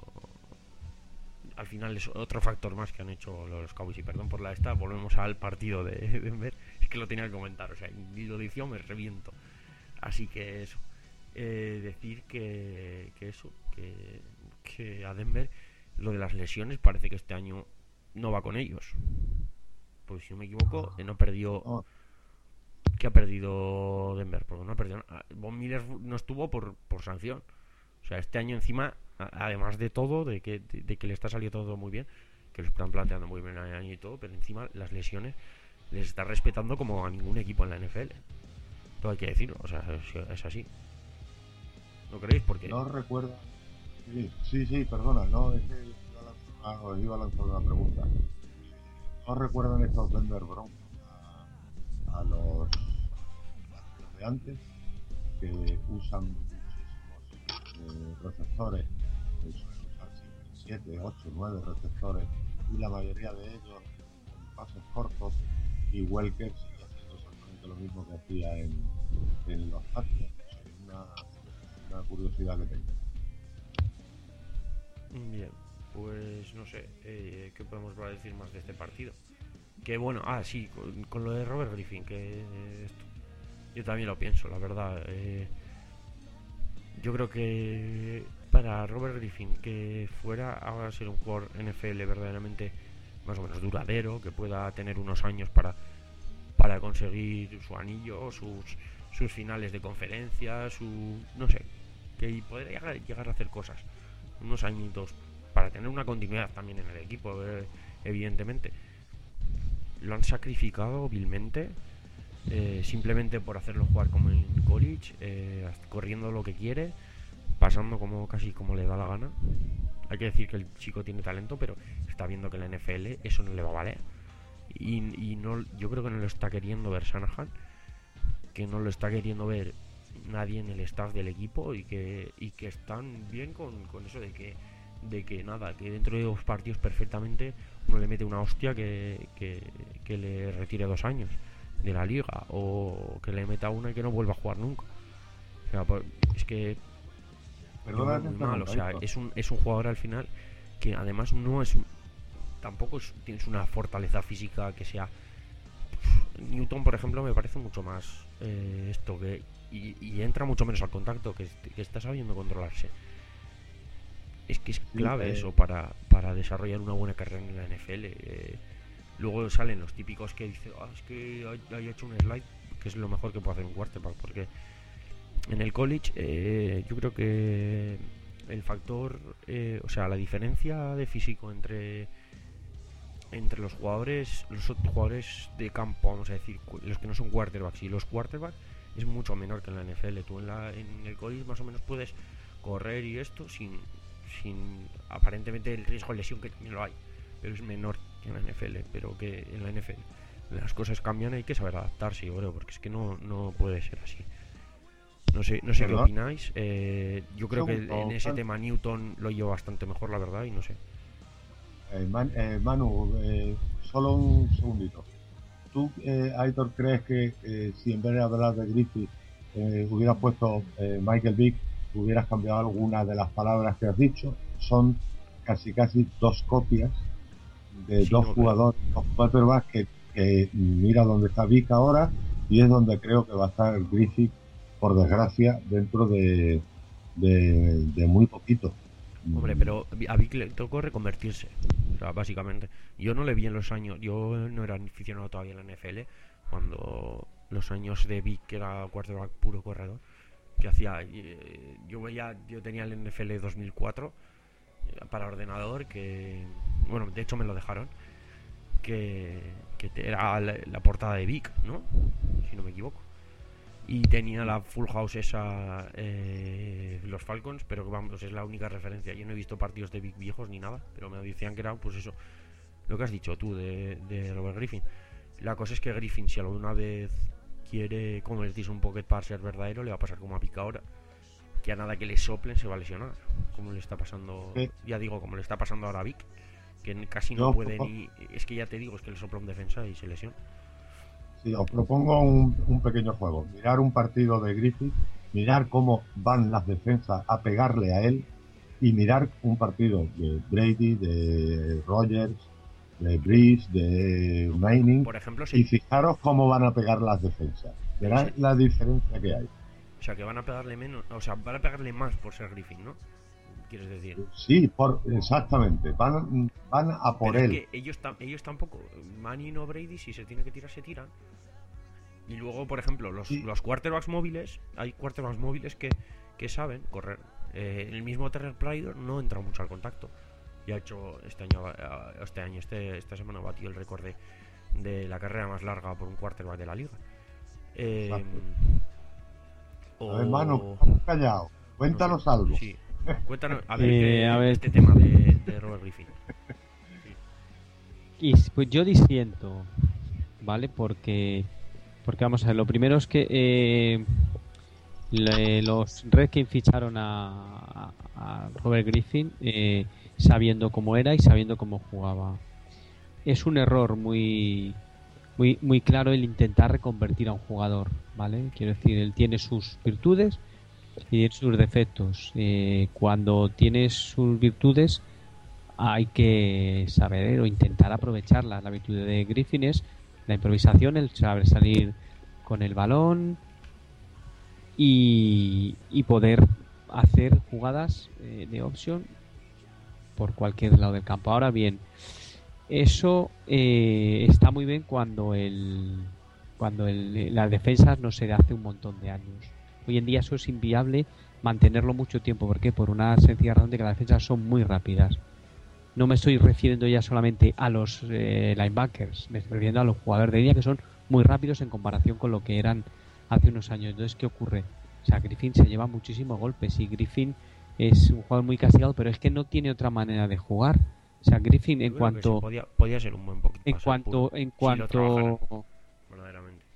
Al final es otro factor más que han hecho los Cowboys. Y perdón por la esta, volvemos al partido de Denver. Es que lo tenía que comentar, o sea, ni lo dicio me reviento. Así que eso. Eh, decir que, que eso, que, que a Denver lo de las lesiones parece que este año no va con ellos. Pues si no me equivoco, eh, no perdió. ¿Qué ha perdido Denver? Porque no ha perdido nada. Von Miller no estuvo por, por sanción. O sea, este año encima, además de todo, de que, de, de que le está saliendo todo muy bien, que lo están planteando muy bien el año y todo, pero encima las lesiones les está respetando como a ningún equipo en la N F L. Todo hay que decirlo, o sea, es, es así. ¿No creéis? Porque No recuerda. Sí, sí, sí, perdona, no, es que iba a lanzar una, os iba a lanzar una pregunta. ¿No recuerdan estos Denver Broncos a, a los partidos de antes que usan muchísimos eh, receptores? Que suelen usar siete, ocho, nueve receptores y la mayoría de ellos en pases cortos, y Welker sigue haciendo exactamente lo mismo que hacía en, en los Patriots. Es una, una curiosidad que tengo. bien, pues no sé, eh, ¿qué podemos decir más de este partido? Que bueno, ah, sí, con, con lo de Robert Griffin, que eh, esto, yo también lo pienso, la verdad. Eh, yo creo que para Robert Griffin que fuera a ser un jugador N F L verdaderamente más o menos duradero, que pueda tener unos años para, para conseguir su anillo, sus, sus finales de conferencia, su, no sé, que podría llegar, llegar a hacer cosas, unos añitos, para tener una continuidad también en el equipo, eh, evidentemente. Lo han sacrificado vilmente, eh, simplemente por hacerlo jugar como en college, eh, corriendo lo que quiere, pasando como casi como le da la gana. Hay que decir que el chico tiene talento, pero está viendo que en la N F L eso no le va a valer. Y, y no, yo creo que no lo está queriendo ver Shanahan, que no lo está queriendo ver nadie en el staff del equipo, y que, y que están bien con, con eso de que de que nada, que dentro de dos partidos perfectamente uno le mete una hostia que, que, que le retire dos años de la liga, o que le meta una y que no vuelva a jugar nunca. O sea, pues, es que Perdona, muy mal, o sea, es un, es un jugador al final que además no es, tampoco es, tienes una fortaleza física que sea. Newton, por ejemplo, me parece mucho más eh, esto que y, y entra mucho menos al contacto, que, que está sabiendo controlarse. Es que es clave sí, eh. eso para, para desarrollar una buena carrera en la N F L. Eh, luego salen los típicos que dicen, ah, es que haya hecho un slide, que es lo mejor que puede hacer un quarterback, porque en el college eh, yo creo que el factor, eh, o sea, la diferencia de físico entre entre los jugadores, los jugadores de campo, vamos a decir, los que no son quarterbacks y los quarterbacks, es mucho menor que en la N F L. Tú en, la, en el college más o menos puedes correr y esto sin, sin aparentemente el riesgo de lesión, que también lo hay, pero es menor que en la N F L. Pero que en la N F L las cosas cambian y hay que saber adaptarse, yo creo, porque es que no, no puede ser así. No sé, no sé qué opináis. Eh, yo creo que en ese tema Newton lo lleva bastante mejor, la verdad, y no sé. Eh, Man, eh, Manu, eh, solo un segundito. ¿Tú, eh, Aitor, crees que eh, si en vez de hablar de Griffith eh, hubieras puesto eh, Michael Vick, hubieras cambiado alguna de las palabras que has dicho? Son casi casi dos copias de sí, dos no, jugadores, pero... dos quarterbacks que, que mira dónde está Vick ahora, y es donde creo que va a estar Griffith, por desgracia, dentro de, de, de muy poquito. Hombre, pero a Vick le tocó reconvertirse, o sea, básicamente. Yo no le vi en los años, yo no era aficionado todavía en la N F L, cuando los años de Vick, que era quarterback puro corredor, que hacía, eh, yo veía, yo tenía el N F L dos mil cuatro eh, para ordenador, que, bueno, de hecho me lo dejaron, que, que era la, la portada de Vick, ¿no? Si no me equivoco. Y tenía la Full House esa, eh, los Falcons, pero vamos, es la única referencia. Yo no he visto partidos de Vick viejos ni nada, pero me decían que era, pues eso, lo que has dicho tú de, de Robert Griffin. La cosa es que Griffin, si alguna vez quiere convertirse un pocket para ser verdadero, le va a pasar como a Vick ahora, que a nada que le soplen se va a lesionar, como le está pasando, ¿sí? Ya digo, como le está pasando ahora a Vick, que casi no, no puede no. ni, es que ya te digo, es que le sopla un defensa y se lesiona. Sí, os propongo un, un pequeño juego. Mirar un partido de Griffith, mirar cómo van las defensas a pegarle a él, y mirar un partido de Brady, de Rodgers, de Brees, de Manning, por ejemplo, sí. Y fijaros cómo van a pegar las defensas. Verás sí. La diferencia que hay. O sea, que van a pegarle menos, o sea, van a pegarle más por ser Griffin, ¿no? ¿Quieres decir? Sí, por, exactamente. Van, van a por Pero él. Es que ellos, ellos tampoco. Manning o Brady, si se tiene que tirar, se tiran. Y luego, por ejemplo, los, sí. los quarterbacks móviles, hay quarterbacks móviles que, que saben correr. Eh, el mismo Terrell Pryor no entra mucho al contacto. Y ha hecho este año, este año, este, esta semana batió el récord de, de la carrera más larga por un quarterback de la liga. Eh, o... A ver, Manu, estamos callados. Cuéntanos no sé, algo. Sí, cuéntanos, a ver, Eh, que, a ver. este tema de, de Robert Griffin. Y pues yo disiento, ¿vale? Porque, porque vamos a ver, lo primero es que eh, le- los Redskins ficharon a, a Robert Griffin eh, sabiendo cómo era y sabiendo cómo jugaba. Es un error muy, muy, muy claro el intentar reconvertir a un jugador, ¿vale? Quiero decir, él tiene sus virtudes y tiene sus defectos. Eh, cuando tienes sus virtudes hay que saber o intentar aprovecharlas. La virtud de Griffin es la improvisación, el saber salir con el balón y, y poder hacer jugadas eh, de opción por cualquier lado del campo. Ahora bien, eso eh, está muy bien cuando el cuando el, las defensas no se hace un montón de años. Hoy en día eso es inviable mantenerlo mucho tiempo. ¿Por qué? Por una sencilla razón de que las defensas son muy rápidas. No me estoy refiriendo ya solamente a los eh, linebackers, me estoy refiriendo a los jugadores de línea que son muy rápidos en comparación con lo que eran hace unos años. Entonces, ¿qué ocurre? O sea, Griffin se lleva muchísimos golpes y Griffin es un jugador muy castigado, pero es que no tiene otra manera de jugar. O sea, Griffin en Yo creo que sí, cuanto podía, podía ser un buen poquito en para ser cuanto puro, en si lo trabajaran, cuanto verdaderamente.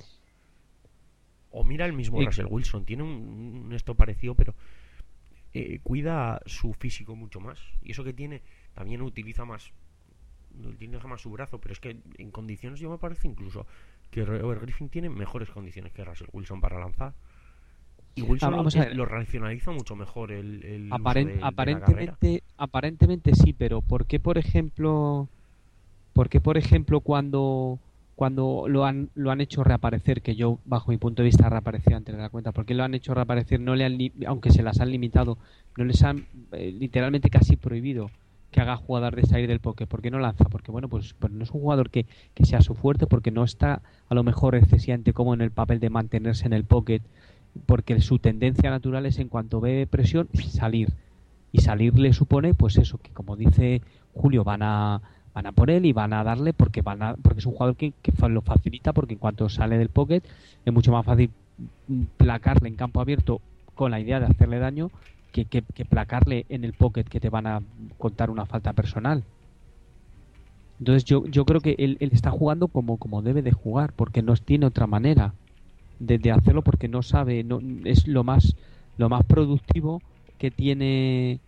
O mira el mismo en- Russell Wilson, tiene un, un esto parecido, pero eh, cuida su físico mucho más. Y eso que tiene, también utiliza más utiliza más su brazo, pero es que en condiciones yo me parece incluso que Robert Griffin tiene mejores condiciones que Russell Wilson para lanzar. Y ah, Wilson lo, vamos a ver, lo racionaliza mucho mejor el, el uso aparen- de, de la carrera. aparentemente aparentemente sí, pero ¿por qué por ejemplo Porque, por ejemplo, cuando, cuando lo han, lo han hecho reaparecer, que yo, bajo mi punto de vista, reapareció antes de la cuenta, porque lo han hecho reaparecer, no le han, li- aunque se las han limitado, no les han eh, literalmente casi prohibido que haga jugador de salir del pocket? ¿Por qué no lanza? Porque, bueno, pues, pues no es un jugador que, que sea su fuerte, porque no está a lo mejor excesivamente como en el papel de mantenerse en el pocket, porque su tendencia natural es, en cuanto ve presión, salir. Y salir le supone, pues eso, que como dice Julio, van a van a por él y van a darle porque van a, porque es un jugador que, que lo facilita, porque en cuanto sale del pocket es mucho más fácil placarle en campo abierto con la idea de hacerle daño que, que, que placarle en el pocket, que te van a contar una falta personal. Entonces yo, yo creo que él, él está jugando como, como debe de jugar, porque no tiene otra manera de, de hacerlo, porque no sabe, no es lo más lo más productivo que tiene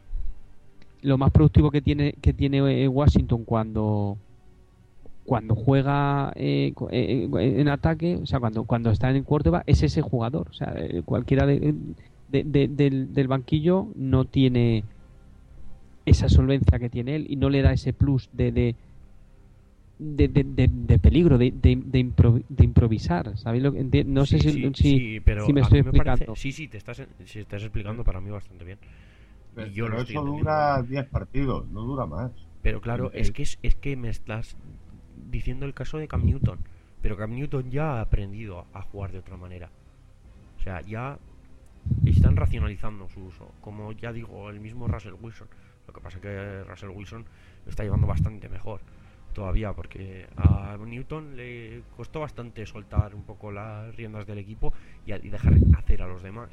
lo más productivo que tiene que tiene Washington cuando cuando juega eh, eh, en ataque, o sea, cuando cuando está en el quarterback, es ese jugador. O sea, eh, cualquiera de, de, de, del, del banquillo no tiene esa solvencia que tiene él y no le da ese plus de de, de, de, de, de peligro, de, de, de, impro, de improvisar. ¿Sabéis lo que? No sí, sé si, sí, si, sí, pero si me a estoy mí me explicando. parece, sí, sí, te estás, si estás explicando para mí bastante bien. Pero, Y yo pero lo estoy eso entendiendo. dura diez partidos, no dura más. Pero claro, El- es que es, es que me estás diciendo el caso de Cam Newton. Pero Cam Newton ya ha aprendido a jugar de otra manera. O sea, ya están racionalizando su uso. Como ya digo, el mismo Russell Wilson. Lo que pasa es que Russell Wilson lo está llevando bastante mejor todavía, porque a Newton le costó bastante soltar un poco las riendas del equipo y, a- y dejar hacer a los demás.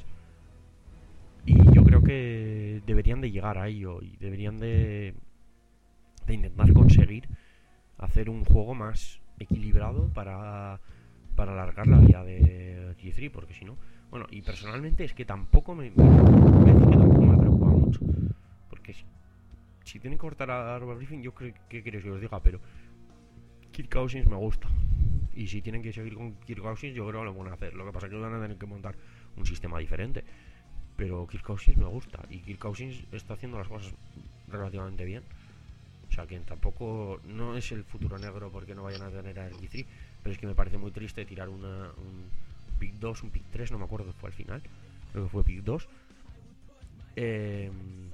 Y yo creo que deberían de llegar a ello y deberían de, de intentar conseguir hacer un juego más equilibrado para, para alargar la vida de G tres, porque si no, bueno, y personalmente es que tampoco me, me, me que tampoco me preocupa mucho, porque si, si tienen que cortar a Robert Griffin, yo creo que queréis que os diga, pero Kirk Cousins me gusta, y si tienen que seguir con Kirk Cousins, yo creo que lo van a hacer. Lo que pasa es que van a tener que montar un sistema diferente, pero Kirk Cousins me gusta y Kirk Cousins está haciendo las cosas relativamente bien. O sea que tampoco no es el futuro negro porque no vayan a tener a G tres, pero es que me parece muy triste tirar una, un pick dos, un pick tres, no me acuerdo que fue al final, creo que fue pick dos. Eh,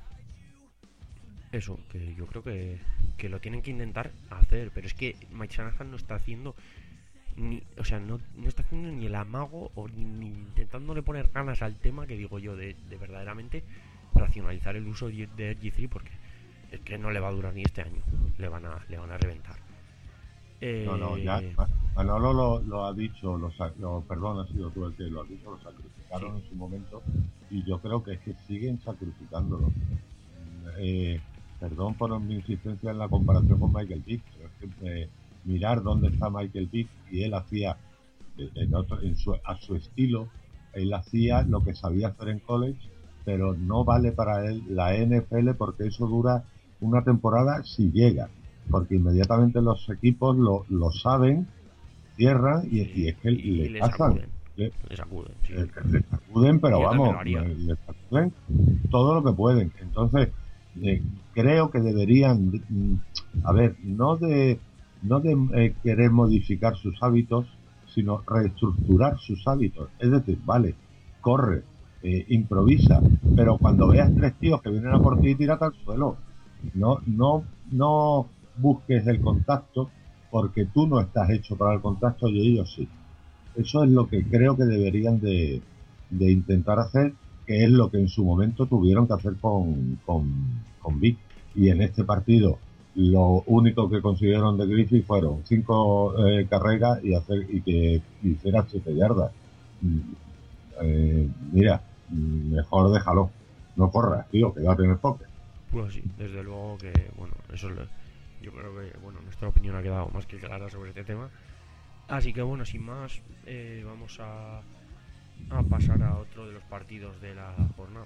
eso, que yo creo que, que lo tienen que intentar hacer, pero es que Mike Shanahan no está haciendo ni, o sea, no, no está haciendo ni el amago o ni, ni intentándole poner ganas al tema que digo yo de, de verdaderamente racionalizar el uso de, de G tres, porque es que no le va a durar ni este año, le van a, le van a reventar. Eh... No, no, ya Manolo lo, lo ha dicho, lo, lo, perdón, ha sido tú el que lo ha dicho, lo sacrificaron sí. en su momento y yo creo que es que siguen sacrificándolo. Eh, perdón por mi insistencia en la comparación con Michael Vick, pero es que eh, mirar dónde está Michael Vick, y él hacía en otro, en su, a su estilo, él hacía lo que sabía hacer en college, pero no vale para él la N F L porque eso dura una temporada si llega, porque inmediatamente los equipos lo, lo saben, cierran y, Sí, y es que y, le y les pasan. sacuden. Le, Les sacuden, sí. le, le sacuden, pero Yo también vamos, lo haría. le, le sacuden todo lo que pueden. Entonces, eh, creo que deberían, mm, a ver, no de no de eh, querer modificar sus hábitos, sino reestructurar sus hábitos. Es decir, vale, corre, eh, improvisa, pero cuando veas tres tíos que vienen a por ti, tírate al suelo. No, no, no busques el contacto porque tú no estás hecho para el contacto y ellos sí. Eso es lo que creo que deberían de, de intentar hacer, que es lo que en su momento tuvieron que hacer con, con, con Vic. Y en este partido lo único que consiguieron de Griffith fueron cinco eh, carreras y hacer y que hiciera siete yardas. Eh, mira, mejor déjalo. No corras, tío, que va a tener poke. Pues sí, desde luego que, bueno, eso es lo, yo creo que, bueno, nuestra opinión ha quedado más que clara sobre este tema. Así que, bueno, sin más, eh, vamos a, a pasar a otro de los partidos de la jornada.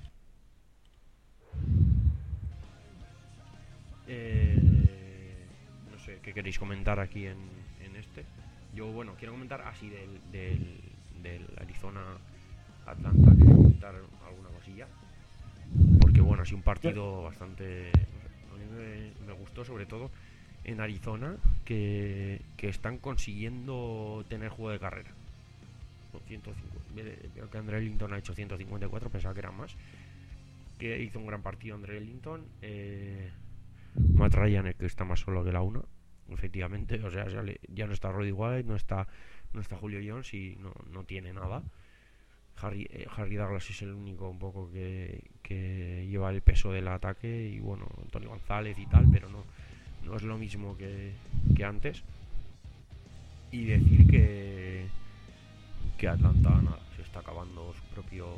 Eh, no sé, ¿qué queréis comentar aquí en, en este? Yo, bueno, quiero comentar así del, del, del Arizona-Atlanta, quiero comentar alguna cosilla. Porque, bueno, ha sido un partido bastante... A mí me, me gustó, sobre todo en Arizona, que, que están consiguiendo tener juego de carrera. Con ciento cincuenta, veo que Andre Ellington ha hecho ciento cincuenta y cuatro, pensaba que eran más. Que hizo un gran partido Andre Ellington. Eh, Matt Ryan, que está más solo que la una, efectivamente. O sea, ya no está Roddy White, no está, no está Julio Jones y no, no tiene nada. Harry, eh, Harry Douglas es el único un poco que, que lleva el peso del ataque. Y bueno, Antonio González y tal, pero no, no es lo mismo que, que antes. Y decir que que Atlanta nada, se está acabando su propio...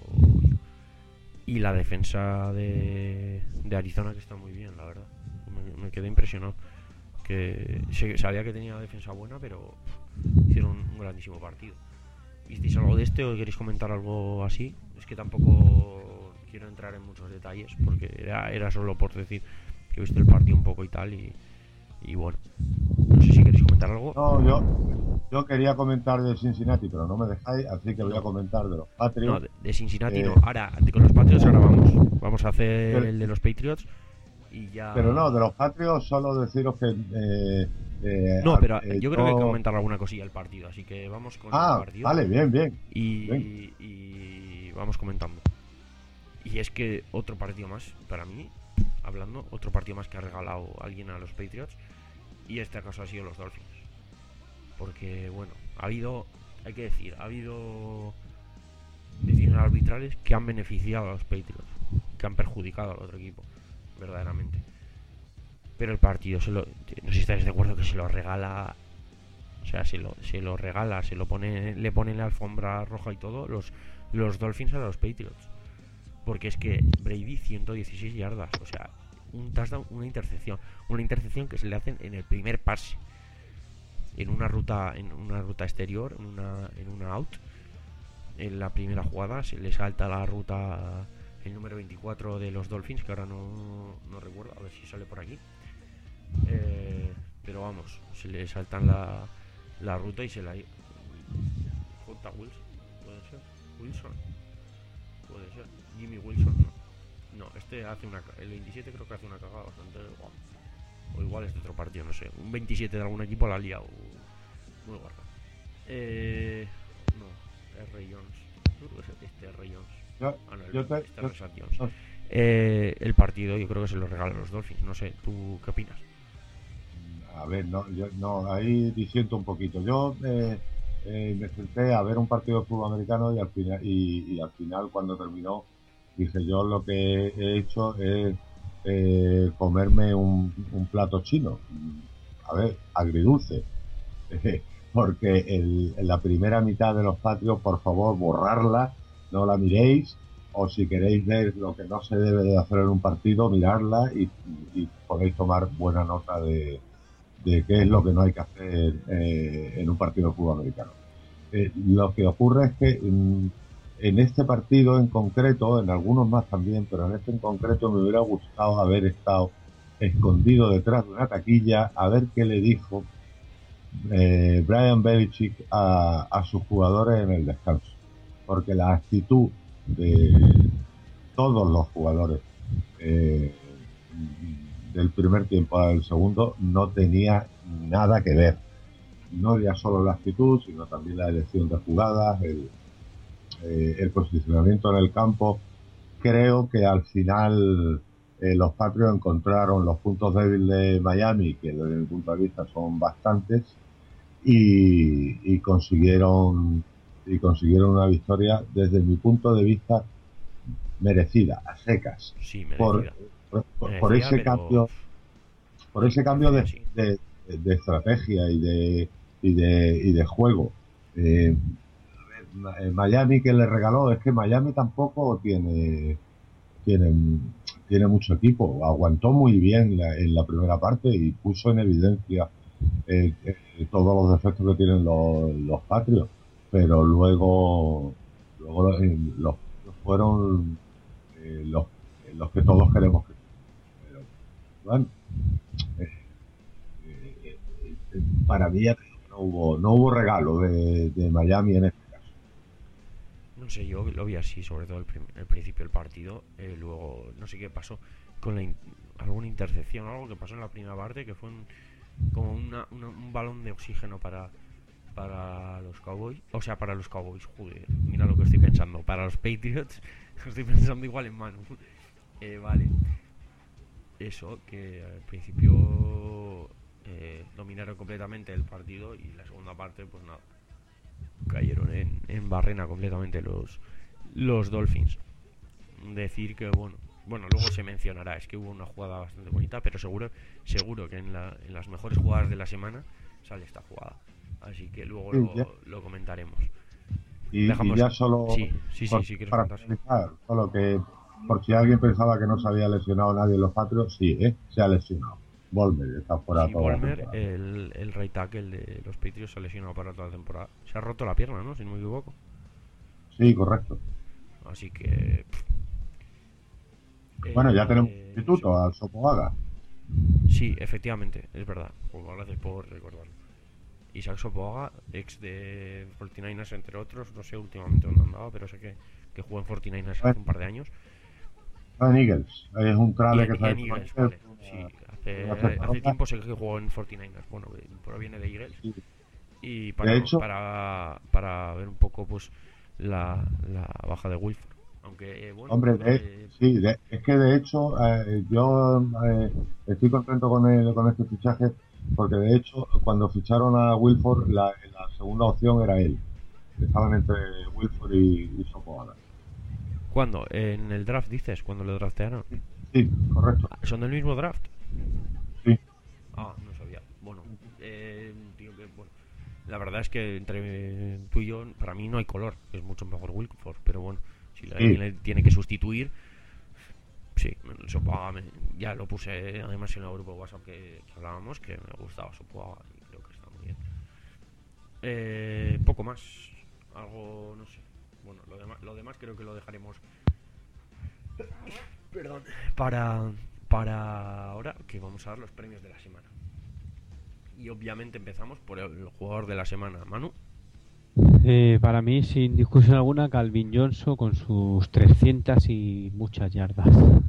Y la defensa de, de Arizona, que está muy bien, la verdad. Me, me quedé impresionado. Que se, sabía que tenía defensa buena, pero hicieron un grandísimo partido. ¿Visteis algo de este o queréis comentar algo así? Es que tampoco quiero entrar en muchos detalles, porque era, era solo por decir que he visto el partido un poco y tal. Y, y bueno, no sé si queréis comentar algo. No, yo, yo quería comentar de Cincinnati, pero no me dejáis, así que voy a comentar de los Patriots. No, de, de Cincinnati eh, no. Ahora, de, con los Patriots ahora vamos. Vamos a hacer pero, el de los Patriots y ya... Pero no, de los Patriots solo deciros que... Eh, eh, no, pero eh, yo yo... creo que hay que comentar alguna cosilla del partido, así que vamos con ah, el partido. vale, bien, bien. Y, bien. Y, y vamos comentando. Y es que otro partido más, para mí, hablando, otro partido más que ha regalado alguien a los Patriots. Y este caso ha sido los Dolphins. Porque, bueno, ha habido, hay que decir, ha habido decisiones arbitrales que han beneficiado a los Patriots, que han perjudicado al otro equipo, verdaderamente. Pero el partido, se lo, no sé si estáis de acuerdo, que se lo regala, o sea, se lo, se lo regala, se lo pone, le pone la alfombra roja y todo, los, los Dolphins a los Patriots. Porque es que Brady ciento dieciséis yardas, o sea, un touchdown, una intercepción, una intercepción que se le hacen en el primer pase, en una ruta, en una ruta exterior, en una, en una out. En la primera jugada se le salta la ruta el número veinticuatro de los Dolphins, que ahora no, no recuerdo, a ver si sale por aquí. Eh, pero vamos, se le saltan la, la ruta y se la... J. Wilson, puede ser. Wilson, puede ser. Jimmy Wilson, no. No, este hace una... El veintisiete creo que hace una cagada bastante guapa. O igual es de otro partido, no sé. Un veintisiete de algún equipo la ha liado. Muy guarda. Eh... No, R. Jones. Creo que es este R. Jones. Yo, ah, no, el, yo te, este yo, es Jones. no. Eh, el partido yo creo que se lo regalan los Dolphins. No sé, ¿tú qué opinas? A ver, no, yo, no ahí disiento un poquito. Yo eh, eh, me senté a ver un partido de fútbol americano y al final, y, y al final cuando terminó, dije yo lo que he hecho es eh, comerme un, un plato chino. A ver, agridulce. Porque el, en la primera mitad de los Patriots, por favor, borrarla, no la miréis, o si queréis ver lo que no se debe de hacer en un partido, mirarla y, y podéis tomar buena nota de, de qué es lo que no hay que hacer eh, en un partido de fútbol americano. Eh, lo que ocurre es que en, en este partido en concreto, en algunos más también, pero en este en concreto me hubiera gustado haber estado escondido detrás de una taquilla a ver qué le dijo eh, Brian Belichick a, a sus jugadores en el descanso, porque la actitud de todos los jugadores eh, del primer tiempo al segundo no tenía nada que ver. No ya solo la actitud, sino también la elección de jugadas, el, eh, el posicionamiento en el campo. Creo que al final eh, los Patriots encontraron los puntos débiles de Miami, que desde mi punto de vista son bastantes, y, y consiguieron y consiguieron una victoria desde mi punto de vista merecida, a secas, Sí, por, merecida. por, por, Merecida, por ese pero- cambio por ese cambio de, Sí. de, de estrategia y de y de, y de juego. Eh, a ver, Miami, que le regaló, es que Miami tampoco tiene tiene tiene mucho equipo, aguantó muy bien la, en la primera parte y puso en evidencia eh, eh, todos los defectos que tienen los, los Patriots, pero luego luego eh, los, los fueron eh, los, los que todos queremos que pero, bueno, eh, eh, eh, para mí ya no hubo no hubo regalo de, de Miami en este caso. No sé, yo lo vi así, sobre todo el, prim- el principio del partido. Eh, luego, no sé qué pasó con la in- alguna intercepción o algo que pasó en la primera parte, que fue un- como una- una- un balón de oxígeno para, para los Cowboys. O sea, para los Cowboys, joder, mira lo que estoy pensando. Para los Patriots, estoy pensando igual en mano. Eh, vale. Eso, que al principio eh, dominaron completamente el partido y la segunda parte, pues nada, cayeron en, en barrena completamente los, los Dolphins. Decir que, bueno, bueno, luego se mencionará, es que hubo una jugada bastante bonita, pero seguro seguro que en, la, en las mejores jugadas de la semana sale esta jugada. Así que luego Sí, lo, ya. lo comentaremos. Y, Dejamos- y ya solo Sí, sí, sí, por- sí, quieres para contar. finalizar, solo que por si alguien pensaba que no se había lesionado nadie en los Patriots, sí, ¿eh? Se ha lesionado. Volmer está fuera Sí, toda la Volmer, temporada. el, el right tackle de los Patriots, se ha lesionado para toda la temporada. Se ha roto la pierna, ¿no? Si no me equivoco. Sí, correcto. Así que... pff. Bueno, ya Eh, tenemos eso. instituto al Sopoaga. Sí, efectivamente, es verdad. Pues gracias por recordarlo. Isaac Sopoaga, ex de cuarenta y nueve ers, entre otros. No sé últimamente dónde andaba, pero sé que, que jugó en cuarenta y nueve ers hace un par de años. Ah, en Eagles. Es un Y crale en, que y sale en con Eagles, Eagles, vale. una- Sí, una hace, sexta hace ronda. tiempo sé que jugó en cuarenta y nueve ers. Bueno, proviene de Eagles. Sí. Y para, De hecho- para, para ver un poco pues la, la baja de Wilford. Aunque, eh, bueno, Hombre, de- eh, sí, de- es que de hecho eh, yo eh, estoy contento con el, con este fichaje porque de hecho cuando ficharon a Wilford la, la segunda opción era él. Estaban entre Wilford y, y Sopoaga. ¿cuándo? ¿En el draft dices? ¿Cuándo lo draftearon? Sí, correcto. Ah, ¿son del mismo draft? Sí. Ah, no sabía. Bueno, eh, tío, que, bueno, la verdad es que entre tú y yo, para mí no hay color. Es mucho mejor Wilford, pero bueno, si Sí. alguien le tiene que sustituir, sí, Sopoaga, me- ya lo puse además en el grupo de WhatsApp que, que hablábamos, que me gustaba Sopoaga y creo que está muy bien. Eh, poco más, algo, no sé. Bueno, lo demás, lo demás creo que lo dejaremos perdón, para, para ahora que vamos a dar los premios de la semana. Y obviamente empezamos por el jugador de la semana, Manu. Eh, para mí, sin discusión alguna, Calvin Johnson con sus trescientas y muchas yardas.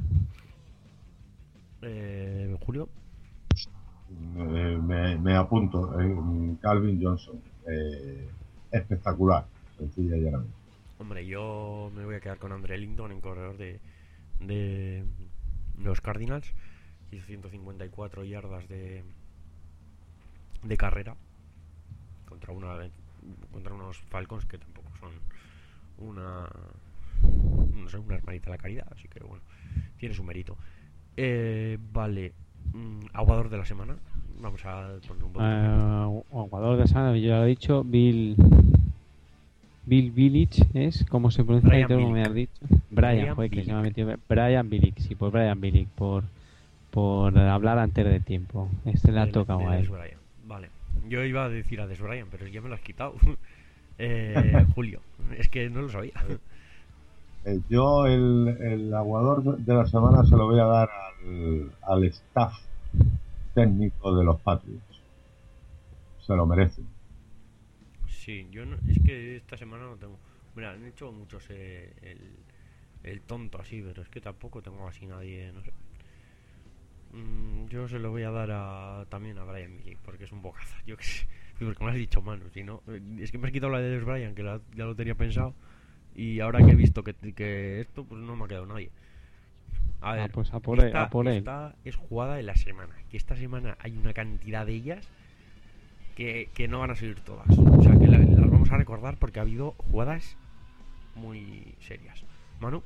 Eh, Julio. Me, me- me apunto. eh, Calvin Johnson. eh, espectacular. Sencilla y llanamente. Hombre, yo me voy a quedar con Andre Ellington en corredor de, de los Cardinals. Hizo ciento cincuenta y cuatro yardas de, de carrera contra una contra unos Falcons que tampoco son una no sé, una hermanita de la caridad, así que bueno, tiene su mérito. Eh, vale, mm, aguador de la semana. Vamos a poner un poquito. Uh, jugador de semana, yo ya lo he dicho, Bill Bill Bilic es, ¿cómo se pronuncia? Brian Como me Bilic. has dicho. Brian, Brian joder, que se Bilic. me ha metido. Brian Bilic, sí, por Brian Bilic, por, por hablar antes de tiempo. Este le ha De, tocado de a Des él. Bryant. Vale. Yo iba a decir a Des Bryant, pero ya me lo has quitado. eh, Julio. Es que no lo sabía. Eh, yo el, el aguador de la semana se lo voy a dar al, al staff técnico de los Patriots. Se lo merecen. Sí, yo no, es que esta semana no tengo. Mira, han hecho muchos eh, el, el tonto así, pero es que tampoco tengo así nadie, no sé. Mm, yo se lo voy a dar a, también a Brian Bilic, porque es un bocaza. Yo que sé, porque me has dicho Manu, si no, es que me has quitado la de Des Bryant, que la- ya lo tenía pensado, y ahora que he visto que, que esto, pues no me ha quedado nadie. A Ah, ver, pues a por él, esta, a por él. esta es jugada de la semana, que esta semana hay una cantidad de ellas que, que no van a salir todas. O sea, que la- las vamos a recordar porque ha habido jugadas muy serias. Manu,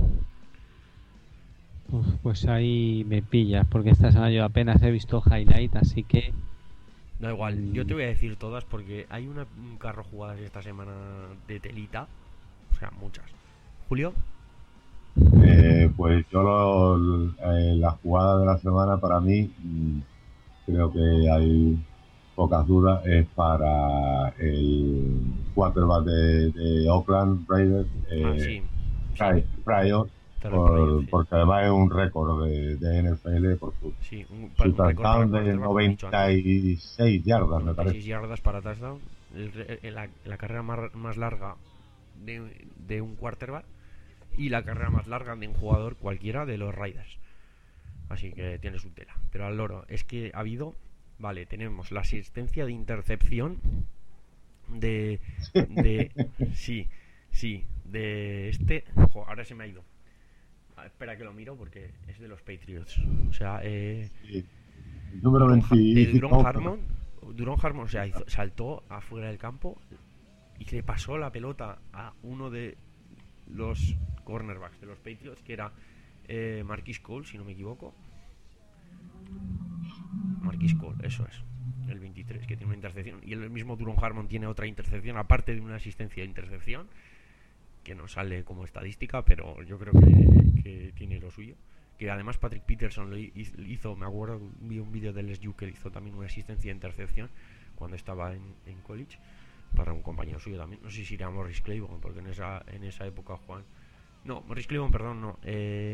Uf, pues ahí me pillas, porque esta semana yo apenas he visto highlight, así que da igual, yo te mm, voy a decir todas porque hay una, un carro jugadas esta semana de telita. O sea, muchas. Julio, Eh, pues yo lo, eh, la jugada de la semana para mí mm, creo que hay pocas dudas, es para el quarterback de, de Oakland Raiders, ah, eh, sí, sí, Pry- Pryor, Terrell Pryor, por- sí. porque además es un récord de, de N F L por su, Sí, un, pa- su un récord para touchdown de quarterback, como he dicho antes. noventa y seis yardas, me noventa y seis parece. yardas para touchdown. El re- el- la, la carrera más, más larga de, de un quarterback y la carrera más larga de un jugador cualquiera de los Raiders. Así que tiene su tela. Pero al loro, es que ha habido. Vale, tenemos la asistencia de intercepción de. de sí, sí, de este. Jo, ahora se me ha ido. Ah, espera que lo miro porque es de los Patriots. O sea, eh. Sí. El número Duron, Ha- de Duron veinticinco. Harmon. Duron Harmon, o sea, hizo- saltó afuera del campo y le pasó la pelota a uno de los cornerbacks de los Patriots, que era eh, Marquis Cole, si no me equivoco. Marquis Cole, eso es. El veintitrés, que tiene una intercepción. Y el mismo Duron Harmon tiene otra intercepción, aparte de una asistencia de intercepción, que no sale como estadística, pero yo creo que, que tiene lo suyo. Que además Patrick Peterson lo hizo, me acuerdo, vi un vídeo del L S U que hizo también una asistencia de intercepción cuando estaba en, en college, para un compañero suyo también. No sé si era Morris Claiborne, porque en esa, en esa época Juan. No, Morris Claiborne, perdón, no. Eh,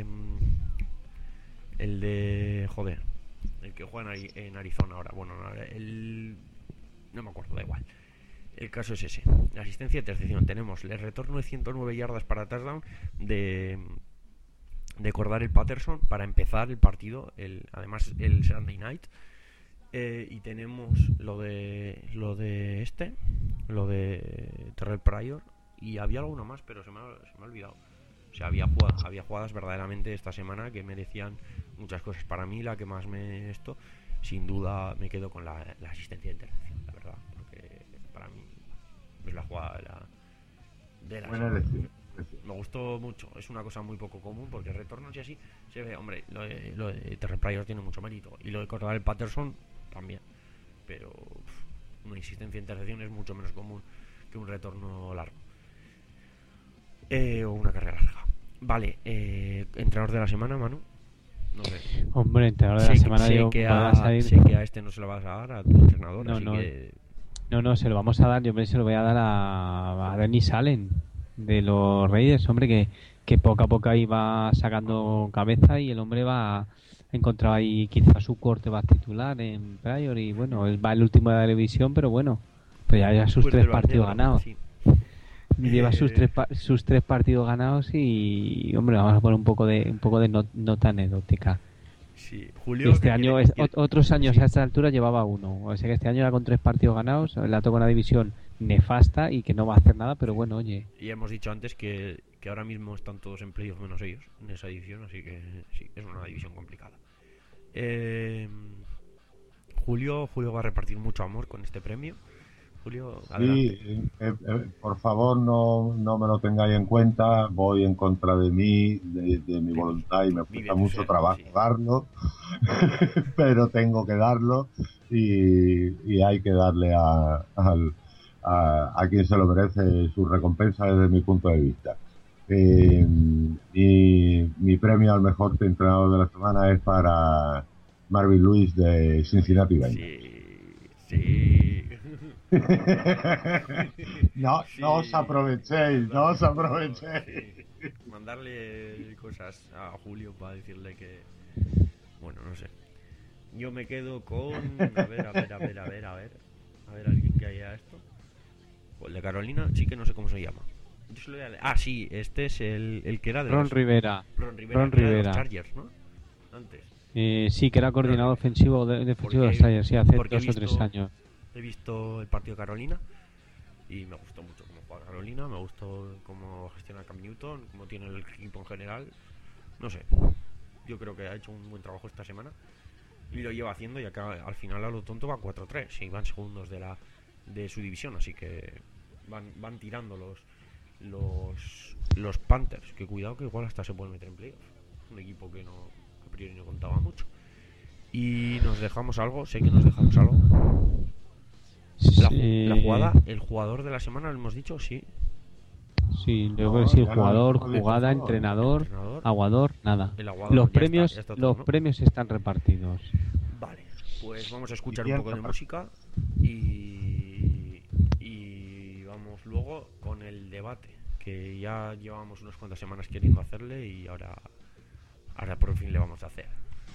el de. Joder. El que juega en, Ari- en Arizona ahora. Bueno, no, el. No me acuerdo, da igual. El caso es ese. La asistencia de intercepción. Tenemos el retorno de ciento nueve yardas para touchdown de. De Cordell Patterson para empezar el partido. El, además, el Sunday night. Eh, y tenemos lo de lo de este, lo de Terrell Pryor, y había alguno más, pero se me ha, se me ha olvidado. O sea, había jugadas, había jugadas verdaderamente esta semana que merecían muchas cosas. Para mí la que más me esto, sin duda me quedo con la, la asistencia de intercepción, la verdad, porque para mí es la jugada de la, de la Buena semana. elección. Me gustó mucho, es una cosa muy poco común porque retornos y así se ve, hombre, lo de, lo de Terrell Pryor tiene mucho mérito y lo de Cordell Patterson también, pero pff, una insistencia en intercepción es mucho menos común que un retorno largo eh, o una carrera larga. Vale, eh, entrenador de la semana, Manu. No sé. hombre, entrenador de Sé, la semana sé yo que va a, a salir. sé que a este no se lo vas a dar, a tu entrenador, No, así no. que. No, no, se lo vamos a dar, yo se lo voy a dar a, a Dennis Allen de los Raiders, hombre, que, que poco a poco ahí va sacando cabeza y el hombre va a encontrar ahí quizá su corte va a titular en Pryor y bueno, él va el último de la división, pero bueno, pues ya, ya sus Después tres del partidos Bañero, ganados. sí. Lleva sus Eh, tres pa- sus tres partidos ganados y hombre, vamos a poner un poco de un poco de not- nota anecdótica. Sí, Julio. Este que año, quiere- es- quiere- ot- otros años sí. a esta altura llevaba uno. O sea que este año era con tres partidos ganados, la toca una división nefasta y que no va a hacer nada, pero bueno, oye. Y hemos dicho antes que, que ahora mismo están todos en playoff menos ellos en esa división, así que sí, es una división complicada. Eh, Julio, Julio va a repartir mucho amor con este premio. Julio, adelante. Sí, eh, eh, por favor no, no me lo tengáis en cuenta, voy en contra de mí, de, de mi voluntad y me Vive cuesta tu mucho ser, trabajo sí. darlo, pero tengo que darlo y, y hay que darle a, al, a, a quien se lo merece su recompensa desde mi punto de vista. Eh, y mi premio al mejor entrenador de la semana es para Marvin Lewis de Cincinnati Bengals. Sí, sí. no, Sí. no os aprovechéis, no os aprovechéis. Sí. Mandarle cosas a Julio para decirle que... Bueno, no sé. Yo me quedo con... A ver, a ver, a ver, a ver, a ver. A ver, alguien que haya esto. O el de Carolina, sí que no sé cómo se llama. Yo se lo voy a leer. Ah, sí, este es el, el que era de Ron los... Rivera. Ron Rivera, Ron que era de Rivera. los Chargers, ¿no? Antes. Eh, sí, que era coordinador Ron Rivera. ofensivo de, defensivo de los Porque- Chargers, sí, hace porque he dos o tres visto- años. He visto el partido de Carolina y me gustó mucho cómo juega Carolina, me gustó cómo gestiona Cam Newton, cómo tiene el equipo en general. No sé, yo creo que ha hecho un buen trabajo esta semana y lo lleva haciendo, ya que al final a lo tonto va cuatro tres y van segundos de la de su división, así que van, van tirando los los los Panthers, que cuidado que igual hasta se pueden meter en playoffs. Un equipo que no a priori no contaba mucho. Y nos dejamos algo, sé que nos dejamos algo. La, Sí, la jugada, el jugador de la semana, lo hemos dicho, sí. Sí, yo No, creo que sí, ya lo jugador, hemos dicho jugada, todo. entrenador, Entrenador. aguador, nada. El aguador Los ya está, premios, ya está todo, los ¿no? premios están repartidos. Vale, pues vamos a escuchar ¿Y un quién poco de reparte? música y, y vamos luego con el debate, que ya llevamos unas cuantas semanas queriendo hacerle y ahora, ahora por fin le vamos a hacer.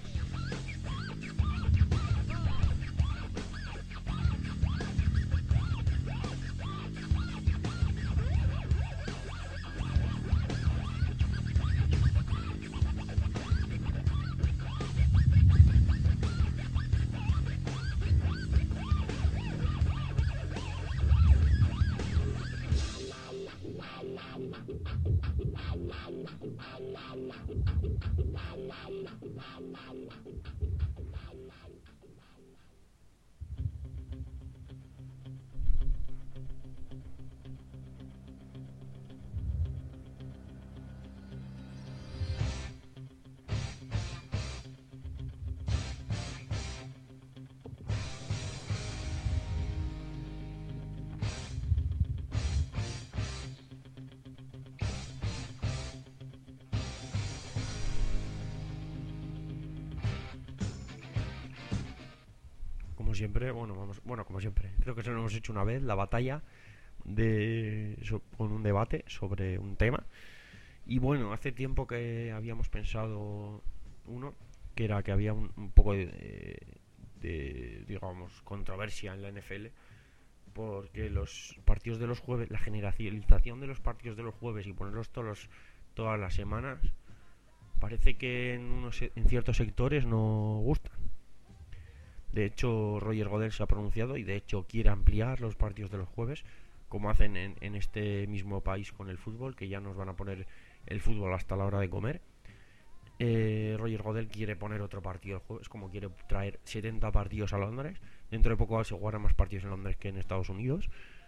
Como siempre, bueno, vamos, bueno, como siempre, creo que se lo hemos hecho una vez, la batalla de so- con un debate sobre un tema. Y bueno, hace tiempo que habíamos pensado uno, que era que había un, un poco de, de, digamos, controversia en la N F L, porque los partidos de los jueves, la generalización de los partidos de los jueves y ponerlos todos los- todas las semanas, parece que en, unos, se- en ciertos sectores no gustan. De hecho, Roger Godel se ha pronunciado y de hecho quiere ampliar los partidos de los jueves, como hacen en, en este mismo país con el fútbol, que ya nos van a poner el fútbol hasta la hora de comer. Eh, Roger Godel quiere poner otro partido el jueves, como quiere traer setenta partidos a Londres. Dentro de poco se jugarán más partidos en Londres que en Estados Unidos.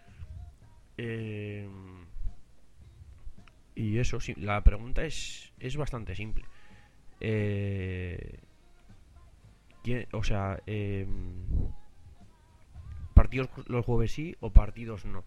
Eh, y eso, sí, la pregunta es, es bastante simple. Eh, ¿quién- o sea, eh, partidos los jueves sí o partidos no.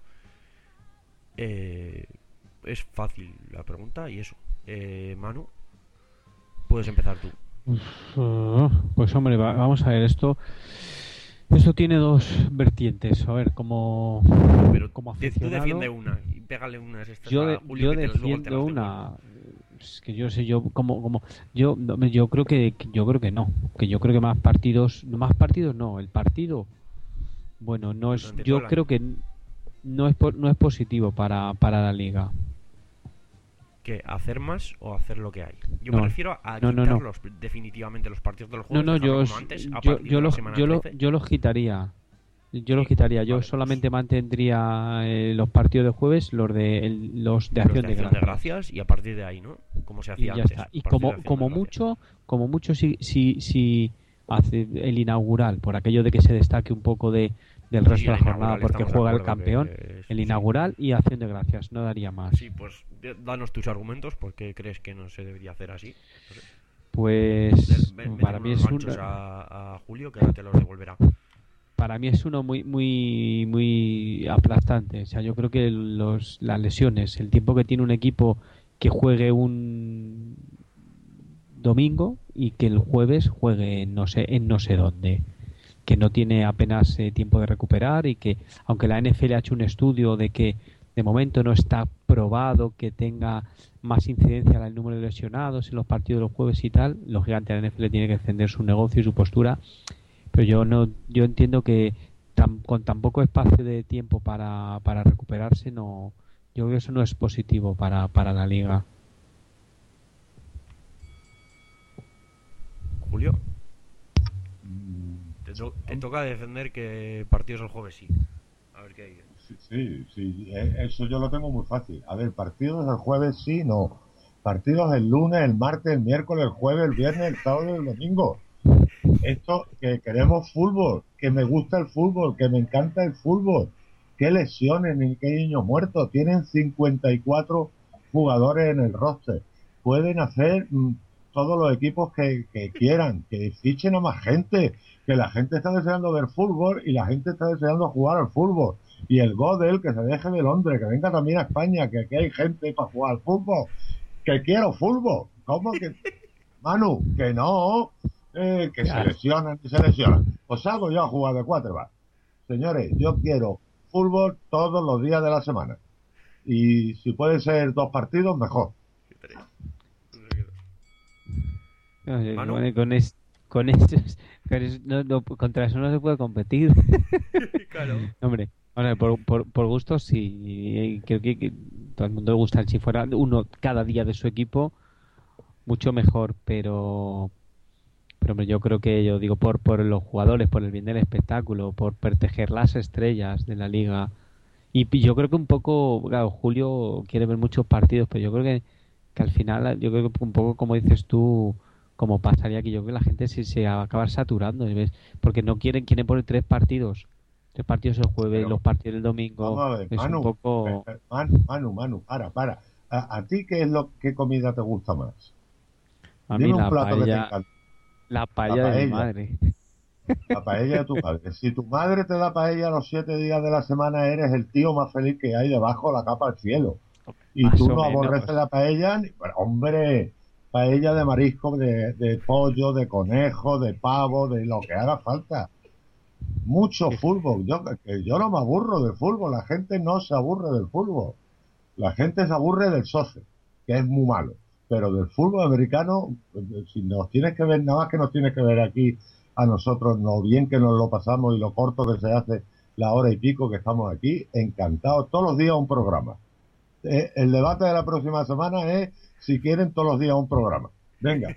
Eh, es fácil la pregunta y eso. Eh, Manu, puedes empezar tú. Uh, Pues hombre, va- vamos a ver, esto esto tiene dos vertientes. A ver, como, Pero como de- tú aficionado, defiende una y pégale unas estas yo, a de- Julio, yo que te- luego te las defiendo una. devuelvo. Es que yo sé, yo como como yo no, me- yo creo que que- yo creo que no, que yo creo que más partidos, más partidos no, el partido, bueno, no es, Durante todo yo el creo año. que no es po- no es positivo para para la liga. ¿Qué? ¿Hacer más o hacer lo que hay? Yo No. me refiero a No, no, quitar no. los- definitivamente los partidos de los No, juegos, no, dejarlo yo, como antes, a yo, partir yo, de la los, semana yo, lo- trece. yo los quitaría. Yo los Sí, quitaría. Yo vale, solamente pues- mantendría eh, los partidos de jueves, los de el- los de Los acción de de acción de gracias. gracias y a partir de ahí, ¿no? Como se Y hacía ya antes. está. a Y partir de como Acción de como Gracias. mucho, como mucho si si si hace el inaugural, por aquello de que se destaque un poco de del Sí, resto sí, de la el jornada inaugural, porque estamos de juega el acuerdo campeón, que es- el sí. inaugural y acción de gracias, no daría más. Sí, pues de- danos tus argumentos, ¿por qué crees que no se debería hacer así? No sé. Pues Ven- para ven mí unos es un ganchos a, a Julio, que ahora te los devolverá. para mí es uno muy muy muy aplastante. O sea, yo creo que los las lesiones, el tiempo que tiene un equipo que juegue un domingo y que el jueves juegue en no sé en no sé dónde, que no tiene apenas eh, tiempo de recuperar y que aunque la N F L ha hecho un estudio de que de momento no está probado que tenga más incidencia el número de lesionados en los partidos de los jueves y tal, lógicamente la N F L tiene que defender su negocio y su postura, pero yo no yo entiendo que tan, con tan poco espacio de tiempo para, para recuperarse, no, yo creo que eso no es positivo para, para la liga. Julio, te, to- te toca defender que partidos el jueves sí. A ver qué hay. Sí, sí, sí, eh, eso yo lo tengo muy fácil. A ver, partidos el jueves sí, no. Partidos el lunes, el martes, el miércoles, el jueves, el viernes, el sábado y el domingo. Esto, que queremos fútbol, que me gusta el fútbol, que me encanta el fútbol. Qué lesiones, ni qué niños muertos. Tienen cincuenta y cuatro jugadores en el roster. Pueden hacer mm, todos los equipos que, que quieran, que fichen a más gente, que la gente está deseando ver fútbol y la gente está deseando jugar al fútbol. Y el Godel, que se deje de Londres, que venga también a España, que aquí hay gente para jugar al fútbol. Que quiero fútbol. ¿Cómo que? Manu, que no, eh, que se lesionan, que se lesionan. Pues salgo yo a jugar de quarterback. Señores, yo quiero fútbol todos los días de la semana. Y si puede ser dos partidos, mejor. No sé, Manu. con, con, es, con estos, con es- no, no, contra eso no se puede competir. Claro. Hombre, ahora, por, por, por gustos sí, creo que, que todo el mundo le gusta. Si fuera uno cada día de su equipo, mucho mejor, pero pero hombre, yo creo que yo digo por por los jugadores, por el bien del espectáculo, por proteger las estrellas de la liga. Y pi- yo creo que un poco, claro, Julio quiere ver muchos partidos, pero yo creo que, que al final, yo creo que un poco como dices tú, como pasaría aquí, yo creo que la gente se, se va a acabar saturando, ¿ves? Porque no quieren, quieren poner tres partidos, tres partidos el jueves, Pero los partidos el vamos domingo, a ver, es un Manu, poco... eh, eh, Manu, Manu, Manu, para, para. ¿A, a ti qué es lo qué comida te gusta más? A mí Dime un la plato que te paella, encanta. la La paella de mi paella. madre. La paella de tu madre. Si tu madre te da paella los siete días de la semana, eres el tío más feliz que hay debajo de la capa del cielo. Y Más tú o no menos. aborreces la paella, ni- pero, hombre, paella de marisco, de, de pollo, de conejo, de pavo, de lo que haga falta. Mucho fútbol. Yo, que yo no me aburro del fútbol. La gente no se aburre del fútbol. La gente se aburre del soccer, que es muy malo. Pero del fútbol americano, si nos tienes que ver, nada más que nos tienes que ver aquí a nosotros, lo bien que nos lo pasamos y lo corto que se hace la hora y pico que estamos aquí, encantados. Todos los días un programa. Eh, el debate de la próxima semana es si quieren todos los días un programa. Venga.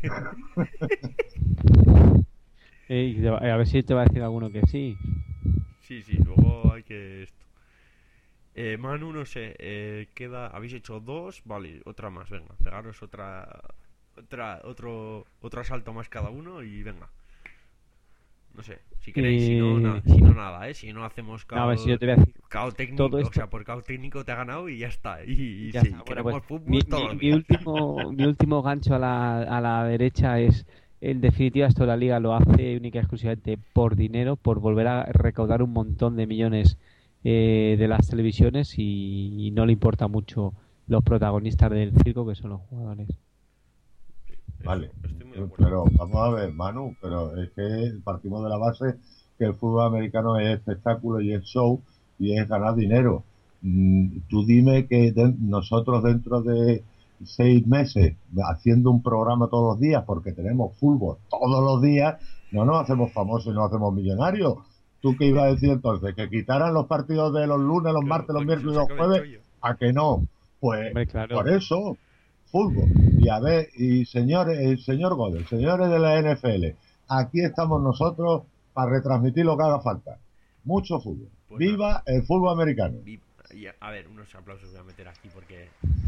Eh, y te va- a ver si te va a decir alguno que sí. Sí, sí, luego hay que esto. Eh, Manu, no sé, eh, queda, habéis hecho dos, vale, otra más, venga, pegaros otra, otra, otro, otro asalto más cada uno y venga. No sé, si queréis, si no, Eh, na- si no nada, eh, si no hacemos no, a ver cao, si yo te voy a decir cao técnico, todo o esto. sea, por cao técnico te ha ganado y ya está. Y, y Ya sí, está. Bueno, queremos pues, fútbol mi, todos mi, los mi días. último, mi último gancho a la, a la derecha es, en definitiva, esto la liga lo hace única y exclusivamente por dinero, por volver a recaudar un montón de millones eh, de las televisiones y, y no le importa mucho los protagonistas del circo, que son los jugadores. Eso, Vale, estoy muy de acuerdo. pero vamos a ver, Manu, pero es que partimos de la base que el fútbol americano es espectáculo y es show y es ganar dinero. Mm, tú dime que de- nosotros dentro de seis meses haciendo un programa todos los días porque tenemos fútbol todos los días, no nos hacemos famosos y no hacemos millonarios. ¿Tú qué ibas a decir entonces? ¿Que quitaran los partidos de los lunes, los Claro, martes, los para que se miércoles y os los acabe el jueves? chollo. ¿A que no? Pues Hombre, claro. por eso, fútbol. Y a ver, y señores, el señor Godel, señores de la N F L, aquí estamos nosotros para retransmitir lo que haga falta. Mucho fútbol. Pues ¡Viva el fútbol americano! Vi- y a, a ver, unos aplausos voy a meter aquí porque...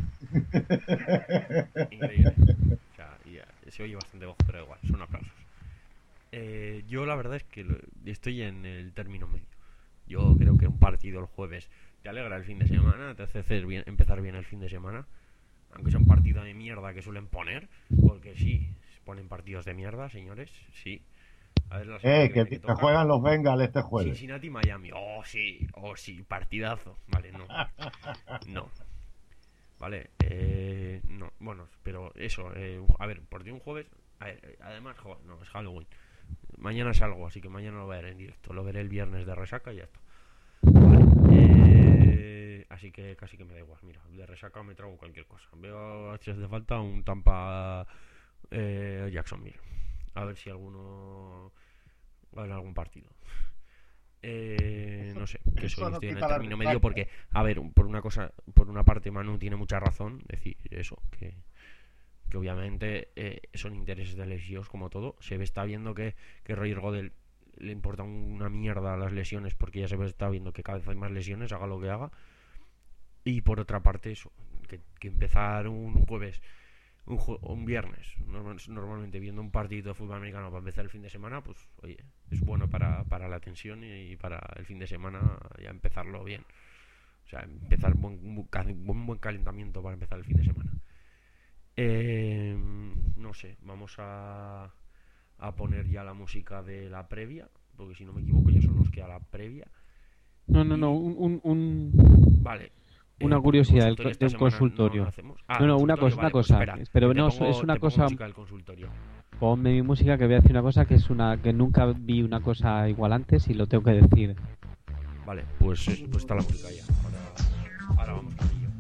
Increíble. O sea, y, eh, se oye bastante voz, pero igual, son aplausos. Eh, yo la verdad es que lo- estoy en el término medio. Yo creo que un partido el jueves te alegra el fin de semana, te hace hacer bien, empezar bien el fin de semana. Aunque sea un partido de mierda que suelen poner, porque sí, ponen partidos de mierda, señores, sí. A ver la semana Eh, que que, viene, que que toca juegan los Bengals este jueves. Cincinnati, Miami. Oh, sí, oh, sí, partidazo. Vale, no. No. Vale, eh, no, bueno, pero eso, eh, a ver, por ti un jueves, a ver, además, jo, no, es Halloween. Mañana salgo, así que mañana lo veré en directo. Lo veré el viernes de resaca y ya está. Vale, eh, así que casi que me da igual. Mira, de resaca me trago cualquier cosa. Veo, si hace falta, un Tampa eh, Jacksonville. A ver si alguno gana algún partido. Eh, no sé, que eso, Eso no estoy en el quita la término resaca. medio porque, a ver, por una cosa, por una parte Manu tiene mucha razón, decir eso, que, que obviamente eh, son intereses de lesiones como todo. Se ve, está viendo que, que Roger Godel le importa una mierda las lesiones porque ya se ve, está viendo que cada vez hay más lesiones, haga lo que haga. Y por otra parte eso, que, que empezar un jueves, un, ju- un viernes, normal- normalmente viendo un partido de fútbol americano para empezar el fin de semana, pues oye, es bueno para, para la tensión y para el fin de semana ya empezarlo bien. O sea, empezar buen, un buen, buen calentamiento para empezar el fin de semana. Eh, no sé, vamos a, a poner ya la música de la previa, porque si no me equivoco ya solo nos queda la previa. No, no, Y- no, un, un, un- Vale. una Eh, curiosidad del- consultorio esta de un semana consultorio. no lo hacemos. Ah, No, no, una consultorio, cosa, una vale, pues cosa, espera, pero que te no, pongo- es una te pongo cosa. música del consultorio. Ponme mi música, que voy a decir una cosa que es una que nunca vi una cosa igual antes y lo tengo que decir. Vale, pues, eh, pues está la música ya. Ahora, ahora vamos con ello.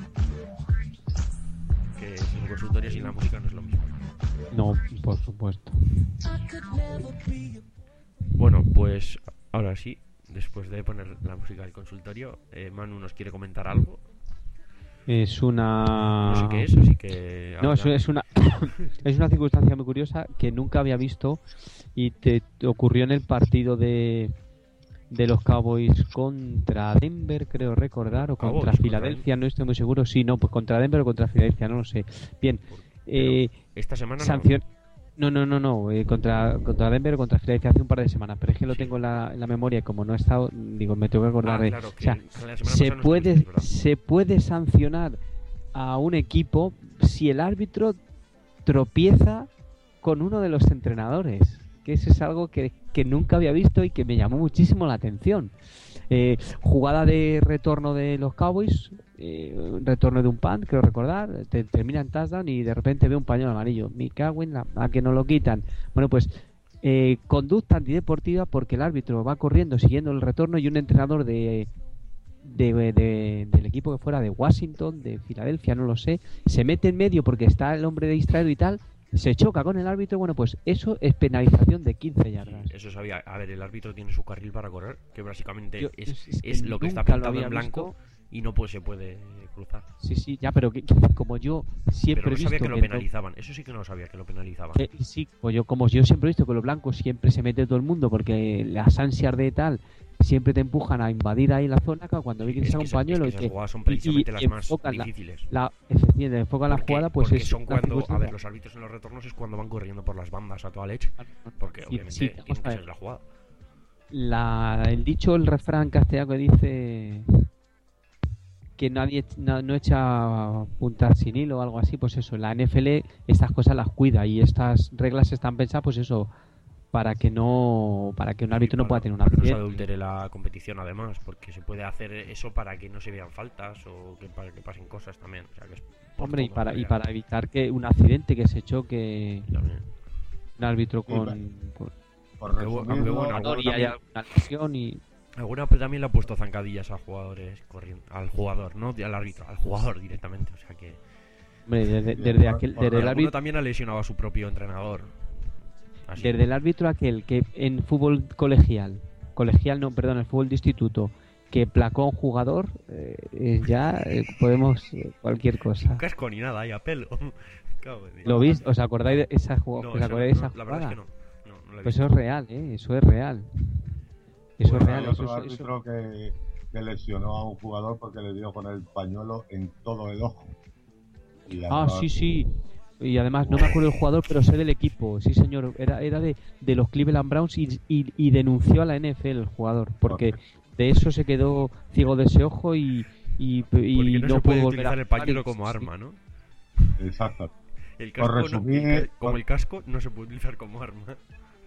Que sin consultorio, sin la música no es lo mismo. No, por supuesto. Bueno, pues ahora sí, después de poner la música del consultorio, eh, Manu nos quiere comentar algo. Es una. No sé qué es, así que... No, ahora- es, es una es una circunstancia muy curiosa que nunca había visto y te, te ocurrió en el partido de de los Cowboys contra Denver, creo recordar, o Cowboys, contra contra Filadelfia, no estoy muy seguro. Sí, no, pues contra Denver o contra Filadelfia, no lo sé. Bien, eh, Esta semana no. sanción. No, no, no, no, eh, contra, contra Denver o contra Filadelfia hace un par de semanas, pero es que lo Sí. tengo en la, en la memoria y como no he estado, digo, me tengo que acordar Ah, de... claro, que o sea, la semana se pasada no puede, estuviste, ¿verdad? se puede sancionar a un equipo si el árbitro tropieza con uno de los entrenadores, que eso es algo que, que nunca había visto y que me llamó muchísimo la atención. Eh, jugada de retorno de los Cowboys, eh, retorno de un punt, creo recordar, te, termina en touchdown y de repente veo un pañuelo amarillo. Me cago en la... a que no lo quitan. Bueno, pues eh, conducta antideportiva porque el árbitro va corriendo siguiendo el retorno y un entrenador de, de, de- del equipo que fuera de Washington, de Filadelfia, no lo sé, se mete en medio porque está el hombre distraído y tal, se choca con el árbitro. Bueno, pues eso es penalización de quince yardas. Sí, eso sabía. A ver, el árbitro tiene su carril para correr, que básicamente Yo- es, es que es lo que está nunca lo pintado había en blanco visto. y no pues, se puede cruzar. Sí, sí, ya, pero que, que como yo siempre Pero no he visto sabía que lo que penalizaban. Eso sí que no lo sabía, que lo penalizaban. Eh, sí, pues yo como yo siempre he visto que los blancos siempre se mete todo el mundo porque las ansias de tal siempre te empujan a invadir ahí la zona, claro, cuando vi que Es saca que un esa- pañuelo es y que esas que jugadas son y- precisamente y las más enfocan la- difíciles. la efectivamente enfocan la Porque- jugada, pues porque es son una cuando, a circunstancia- ver, los árbitros en los retornos es cuando van corriendo por las bandas a toda leche. Porque Sí, obviamente sí, tienen vamos a que ver. ser la jugada. La, el dicho, el refrán castellano que dice que nadie no, no echa puntas sin hilo o algo así, pues eso, la N F L estas cosas las cuida y estas reglas están pensadas, pues eso, para que no para que un árbitro no Para- pueda tener un para que no se accidente. adultere la competición además, porque se puede hacer eso para que no se vean faltas o que para que pasen cosas también. O sea, que es por Hombre, y todo, para en y realidad. para evitar que un accidente, que se choque También. un árbitro Sí, con, pa- con Por Aunque bu- aunque resumirlo, bueno, jugador y alguno hay también- alguna lesión y Alguna pues, también le ha puesto zancadillas a jugadores corriendo, al jugador, no al árbitro, al jugador directamente. O sea que hombre, desde, Sí, desde por- aquel por desde el alguno árbitro también ha lesionado a su propio entrenador. Así. desde el árbitro aquel que en fútbol colegial, colegial no, perdón, el fútbol de instituto, que placó a un jugador, eh, eh, ya eh, podemos eh, cualquier cosa. Sin casco ni nada, ahí a pelo. Cago en Dios. ¿Lo viste? ¿Os acordáis de esa jugada? No, ¿Os esa acordáis de no, esa la verdad es jugada? que no. No, no la he Pues visto. eso es real, ¿eh? Eso es real. Eso bueno, es real. hay Eso, otro es- eso- árbitro que, que lesionó a un jugador porque le dio con el pañuelo en todo el ojo. Y Ah, además- sí, sí. Y además no me acuerdo del jugador, pero sé del equipo. Sí, señor. Era, era de, de los Cleveland Browns y, y, y denunció a la N F L el jugador. Porque de eso se quedó ciego de ese ojo y, y, y Porque no, no se pudo puede volver a utilizar el jugar pañuelo y- como sí. arma, ¿no? Exacto. El Por casco, no- resumir, el ca- como por- el casco no se puede utilizar como arma.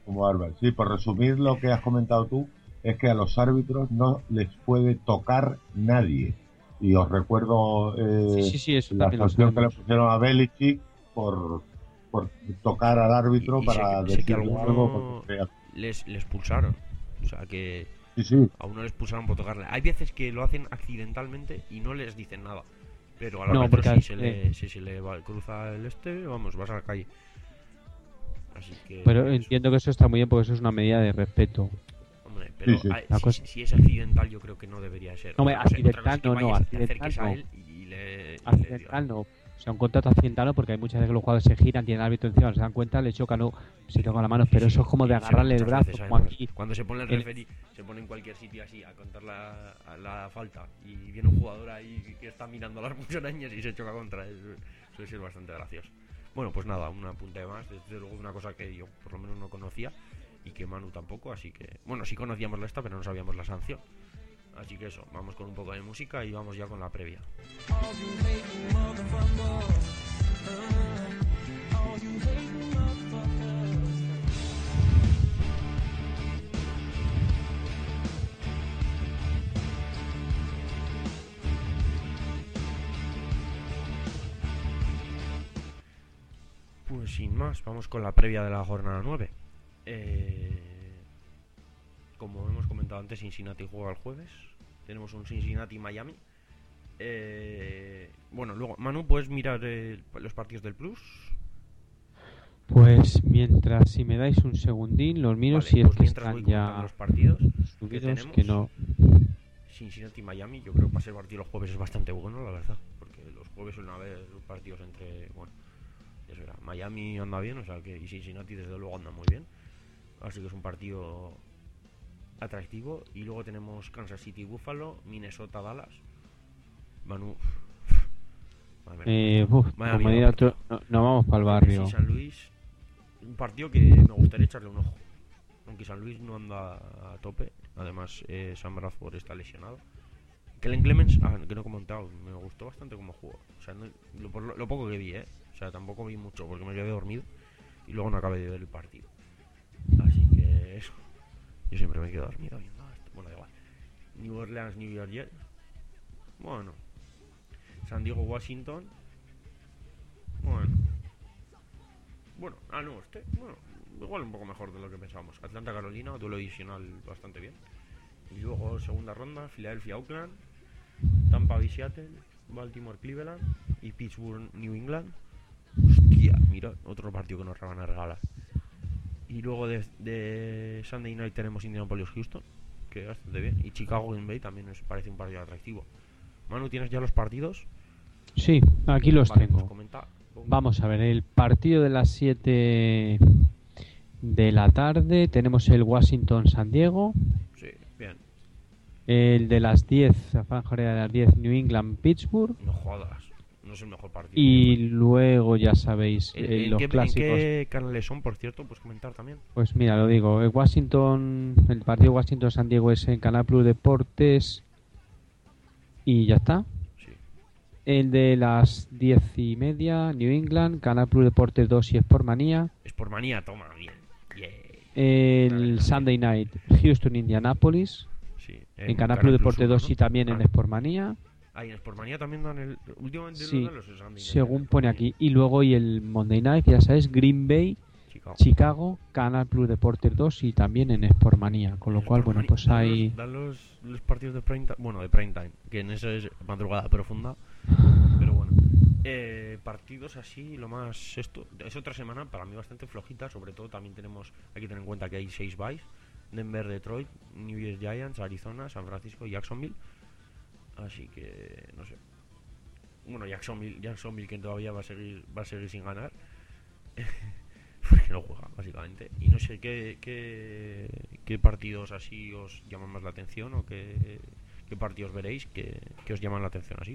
Como árbitro. Sí, por resumir lo que has comentado tú, es que a los árbitros no les puede tocar nadie. Y os recuerdo Sí, eh, sí, sí, eso la también lo sanción que le sabemos. pusieron a Belichick por, por tocar al árbitro Y, y sé, para que, sé que decirle algo. alguno Porque, les, les expulsaron. O sea, que sí, sí, a uno les expulsaron por tocarle. Hay veces que lo hacen accidentalmente y no les dicen nada. Pero a los No, árbitros porque si se, eh, le, si se le va- cruza el este, vamos, vas a la calle. Así que... pero eso. entiendo que eso está muy bien porque eso es una medida de respeto. Hombre, pero sí, sí. ay, La si, cosa- si es accidental yo creo que no debería ser. No, hombre, Otra cosa- otra cosa accidental es que no, no, vayas, te accidental acerques a no. él y le, y le Accidental digas. no. O sea, un contacto accidental no, porque hay muchas veces que los jugadores se giran, tienen el árbitro encima, no se dan cuenta, le chocan o se tocan la mano, Sí, pero sí, eso es como y de se ve agarrarle el muchas brazo, veces, como además. aquí. Cuando se pone el El- referee, se pone en cualquier sitio así a contar la, a la falta y viene un jugador ahí que está mirando las musarañas y se choca contra él. Suele ser bastante gracioso. Bueno, pues nada, una punta de más. Desde luego una cosa que yo por lo menos no conocía y que Manu tampoco, así que... Bueno, sí conocíamos la esta, pero no sabíamos la sanción. Así que eso, vamos con un poco de música y vamos ya con la previa. Pues sin más, vamos con la previa de la jornada nueve. Eh, como hemos comentado antes, Cincinnati juega el jueves. Tenemos un Cincinnati-Miami. Eh, bueno, luego, Manu, ¿puedes mirar eh, los partidos del Plus? Pues mientras, si me dais un segundín, los miro Vale, si es pues que mientras están voy comentando ya los partidos que subidos, tenemos. que no. Cincinnati-Miami, yo creo que para ser partido los jueves es bastante bueno, la verdad. Porque los jueves suelen haber partidos entre... Bueno, eso era. Miami anda bien, o sea que... Y Cincinnati desde luego anda muy bien. Así que es un partido atractivo. Y luego tenemos Kansas City-Buffalo, Minnesota-Dallas. Manu... Madre mía. Eh, uf, Vaya como mierda, diría partido. otro, no, no vamos para el barrio. Sí, San Luis, un partido que me gustaría echarle un ojo. Aunque San Luis no anda a tope. Además, eh, Sam Bradford está lesionado. Kellen Clemens, ah, que no he comentado, me gustó bastante cómo jugó. O sea, no- lo, por lo, lo poco que vi, ¿eh? O sea, tampoco vi mucho porque me quedé dormido. Y luego no acabé de ver el partido. Así que eso. Yo siempre me quedo dormido viendo esto. Bueno, da igual. New Orleans, New York Jets. Bueno. San Diego, Washington. Bueno. Bueno, ah, no, este. Bueno, igual un poco mejor de lo que pensábamos. Atlanta, Carolina, duelo divisional bastante bien. Y luego, segunda ronda, Philadelphia, Oakland. Tampa Bay, Seattle. Baltimore, Cleveland. Y Pittsburgh, New England. Hostia, mira, otro partido que nos van a regalar. Y luego de, de Sunday Night tenemos Indianapolis, Houston, que bastante bien. Y Chicago, Green Bay también nos parece un partido atractivo. Manu, ¿tienes ya los partidos? Sí, aquí los Vale, tengo. pues comenta. Vamos a ver, el partido de las siete de la tarde tenemos el Washington-San Diego. Sí, bien. El de las diez, la franja horaria de las diez, New England-Pittsburgh. No jodas, no es el mejor partido. Y luego, ya sabéis, ¿En, eh, en los qué, en clásicos. qué canales son, por cierto? Puedes comentar también. Pues mira, lo digo, el Washington, el partido Washington-San Diego es en Canal Plus Deportes y ya está. Sí. El de las diez y media, New England, Canal Plus Deportes dos y Sportmanía. Es por manía, toma, bien. Yeah. El Sunday Night, Houston-Indianapolis, Sí, en Canal Plus Deportes uno, dos ¿no? y también en Ah, Sportmanía. ah, y en Sportmanía también dan el... Últimamente Sí, no dan los Sunday Night según en pone Sportmanía. aquí. Y luego y el Monday Night, ya sabes, Green Bay, Chicago. Chicago, Canal Plus Deportes dos y también en Sportmanía. Con lo En cual, bueno, Sportmanía pues dan hay... los- Dan los, los partidos de prime time, bueno, de prime time, que en eso es madrugada profunda, pero bueno. Eh, partidos así, lo más esto, es otra semana para mí bastante flojita, sobre todo también tenemos, hay que tener en cuenta que hay seis byes, Denver, Detroit, New York Giants, Arizona, San Francisco y Jacksonville, así que no sé. Bueno, Jacksonville, Jacksonville que todavía va a seguir, va a seguir sin ganar. Porque no juega, básicamente. Y no sé qué, qué, qué partidos así os llaman más la atención o qué, qué partidos veréis que, que os llaman la atención así.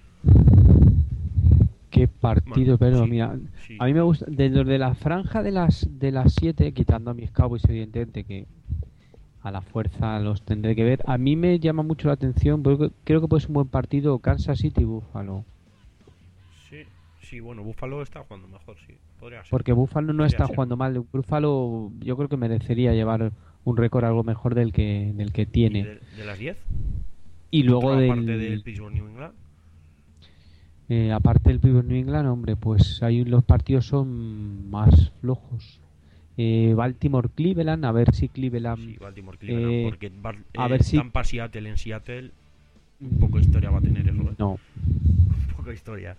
Qué partido, Bueno, pero sí, mira, sí. a mí me gusta de los de la franja de las de las siete, quitando a mis Cowboys evidentemente que a la fuerza los tendré que ver. A mí me llama mucho la atención, porque creo que puede ser un buen partido Kansas City Buffalo. Sí, Sí, bueno, Buffalo está jugando mejor, sí. Podría ser. Porque Buffalo no Podría está ser. jugando mal. Buffalo yo creo que merecería llevar un récord algo mejor del que del que ¿Y tiene. de, de las diez? Y luego ¿Otro aparte del del Pittsburgh New England? eh, aparte del Pittsburgh New England, hombre, pues ahí los partidos son más flojos. Eh, Baltimore Cleveland, a ver si Cleveland Sí, Baltimore Cleveland, eh, porque Bar- a eh, ver si Tampa Seattle en Seattle, un poco de historia va a tener eso, ¿eh? no. Un poco de historia.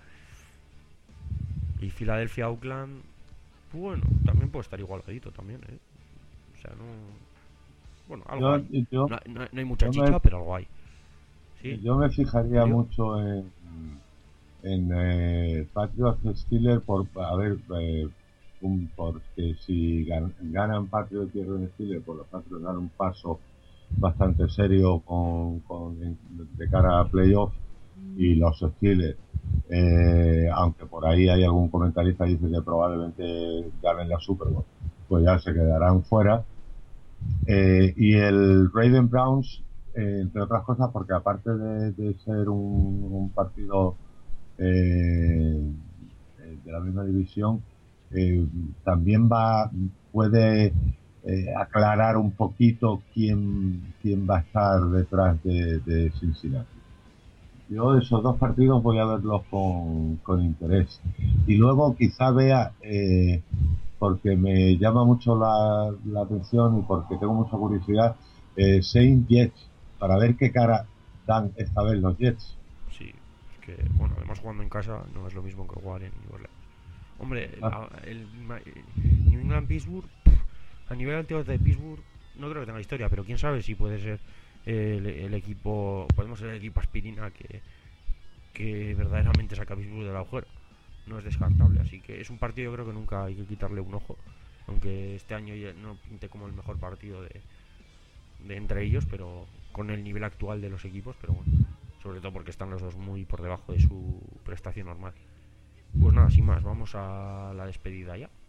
Y Filadelfia Oakland, bueno, también puede estar igualadito también, ¿eh? O sea, no. Bueno, algo Yo, hay. yo, No, no- no hay mucha yo chicha, me, pero algo hay. ¿Sí? yo me fijaría ¿Julio? mucho en, en eh, Patriots Steelers por, a ver, eh, un, porque si gan- ganan Patriots y pierden Steelers, pues los Patriots dan un paso bastante serio con, con en- de cara a playoffs, y los Steelers, eh, aunque por ahí hay algún comentarista que dice que probablemente ganen la Super Bowl, pues ya se quedarán fuera. Eh, y el Raven Browns, eh, entre otras cosas, porque aparte de, de ser un, un partido eh, de la misma división, eh, también va puede eh, aclarar un poquito quién quién va a estar detrás de, de Cincinnati. Yo esos dos partidos voy a verlos con, con interés. Y luego quizá vea, eh, porque me llama mucho la, la atención y porque tengo mucha curiosidad, eh, Saints Jets, para ver qué cara dan esta vez los Jets. Sí, es que, bueno, además jugando en casa no es lo mismo que jugar en New Orleans. Hombre, Ah. la- el, ma- eh, New England Pittsburgh, a nivel antiguo de Pittsburgh, no creo que tenga historia, pero quién sabe si puede ser el, el equipo, podemos ser el equipo aspirina que, que verdaderamente saca a Pittsburgh del agujero. No es descartable, así que es un partido yo creo que nunca hay que quitarle un ojo, aunque este año ya no pinte como el mejor partido de, de entre ellos, pero con el nivel actual de los equipos, pero bueno, sobre todo porque están los dos muy por debajo de su prestación normal. Pues nada, sin más, vamos a la despedida ya.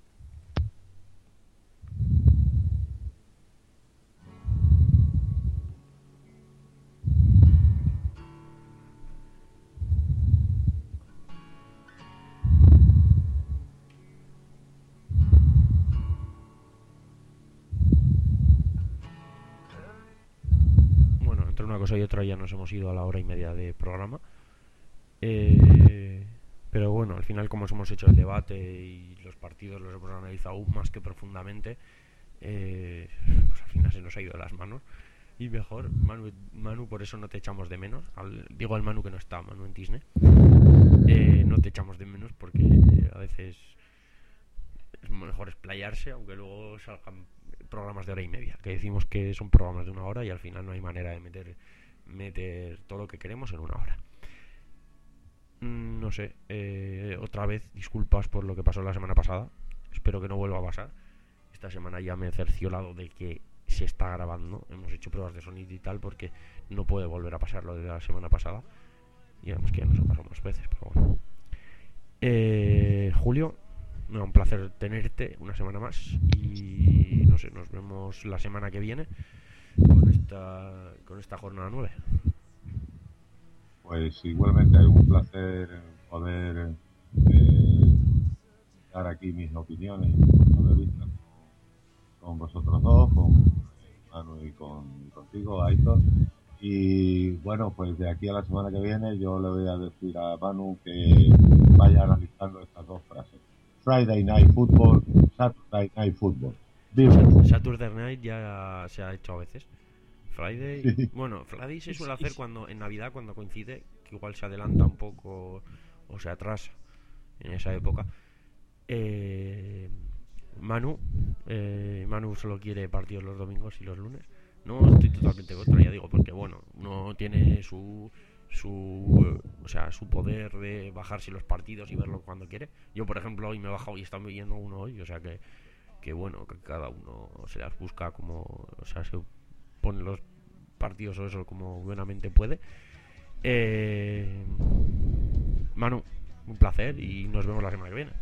Bueno, entre una cosa y otra ya nos hemos ido a la hora y media de programa. Eh, pero bueno, al final como hemos hecho el debate y los partidos los hemos analizado aún más que profundamente, eh, pues al final se nos ha ido de las manos. Y mejor, Manu, Manu, por eso no te echamos de menos. Al, digo al Manu que no está, Manu en Disney. Eh, no te echamos de menos porque a veces es mejor explayarse, aunque luego salgan programas de hora y media, que decimos que son programas de una hora y al final no hay manera de meter, meter todo lo que queremos en una hora. Mm, no sé, eh, otra vez disculpas por lo que pasó la semana pasada. Espero que no vuelva a pasar. Esta semana ya me he cerciorado de que se está grabando. Hemos hecho pruebas de sonido y tal porque no puede volver a pasar lo de la semana pasada. Y además que ya nos ha pasado más veces, pero bueno. Eh, Julio, no, un placer tenerte una semana más y no sé, nos vemos la semana que viene con esta con esta jornada nueve. Pues igualmente es un placer poder eh, dar aquí mis opiniones y mis puntos de vista con, con vosotros dos, con Manu y con, contigo, Aitor. Y bueno, pues de aquí a la semana que viene yo le voy a decir a Manu que vaya analizando estas dos frases. Friday Night Football, Saturday Night Football. Vivo. Saturday Night ya se ha hecho a veces. Friday, Sí. bueno, Friday se suele Sí, hacer sí. cuando en Navidad, cuando coincide, que igual se adelanta un poco o se atrasa en esa época. Eh, Manu, eh, Manu solo quiere partidos los domingos y los lunes. No estoy totalmente contra, ya digo, porque bueno, uno tiene su su o sea su poder de bajarse los partidos y verlo cuando quiere. Yo por ejemplo hoy me he bajado y están viendo uno hoy, o sea que que bueno, que cada uno se las busca como, o sea, se pone los partidos o eso como buenamente puede. Eh, Manu, un placer y nos vemos la semana que viene.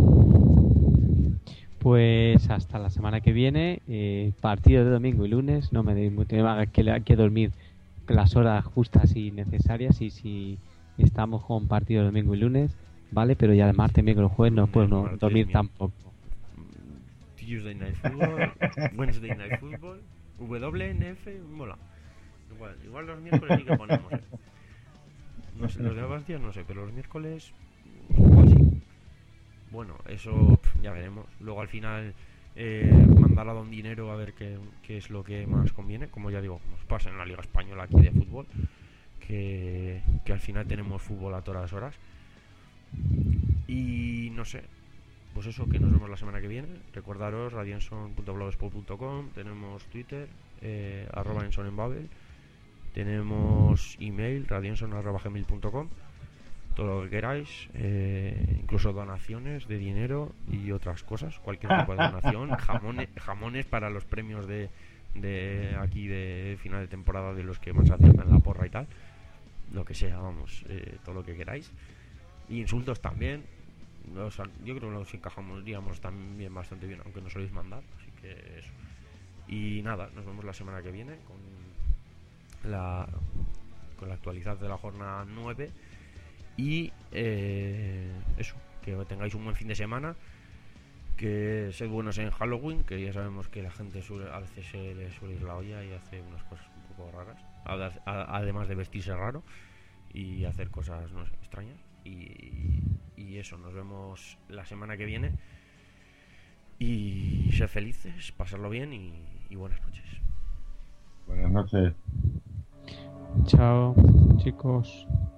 Pues hasta la semana que viene, eh, partido de domingo y lunes, no me deis mucho, hay que, hay que dormir las horas justas y necesarias, y si estamos con partido de domingo y lunes, vale, pero ya de martes, miércoles, jueves no puedo no, Martes, dormir mi- tampoco. Tuesday Night Football, Wednesday Night Football, W N F, mola. Igual, igual los miércoles sí que ponemos. eh. No sé, los demás días no sé, pero los miércoles igual sí. Bueno, eso pf, ya veremos. Luego al final eh, mandar a don dinero a ver qué, qué es lo que más conviene. Como ya digo, nos pasa en la Liga Española aquí de fútbol, que, que al final tenemos fútbol a todas las horas. Y no sé, pues eso, que nos vemos la semana que viene. Recordaros radianson punto blogspot punto com, tenemos Twitter, eh, arroba enson en Babel, tenemos email radianson arroba gmail punto com, todo lo que queráis, eh, incluso donaciones de dinero y otras cosas, cualquier tipo de donación, jamones, jamones para los premios de, de aquí de final de temporada de los que más aciertan la porra y tal, lo que sea, vamos, eh, todo lo que queráis. Y insultos también. Los, yo creo que los encajamos, digamos, también bastante bien, aunque no soléis mandar. Así que eso. Y nada, nos vemos la semana que viene con la con la actualidad de la jornada nueve. Y eh, eso, que tengáis un buen fin de semana. Que sed buenos en Halloween, que ya sabemos que la gente suele, a veces se le suele ir la olla y hace unas cosas un poco raras. Además de vestirse raro y hacer cosas, no sé, extrañas. Y, y eso, nos vemos la semana que viene. Y ser felices, pasarlo bien y, y buenas noches. Buenas noches. Chao, chicos.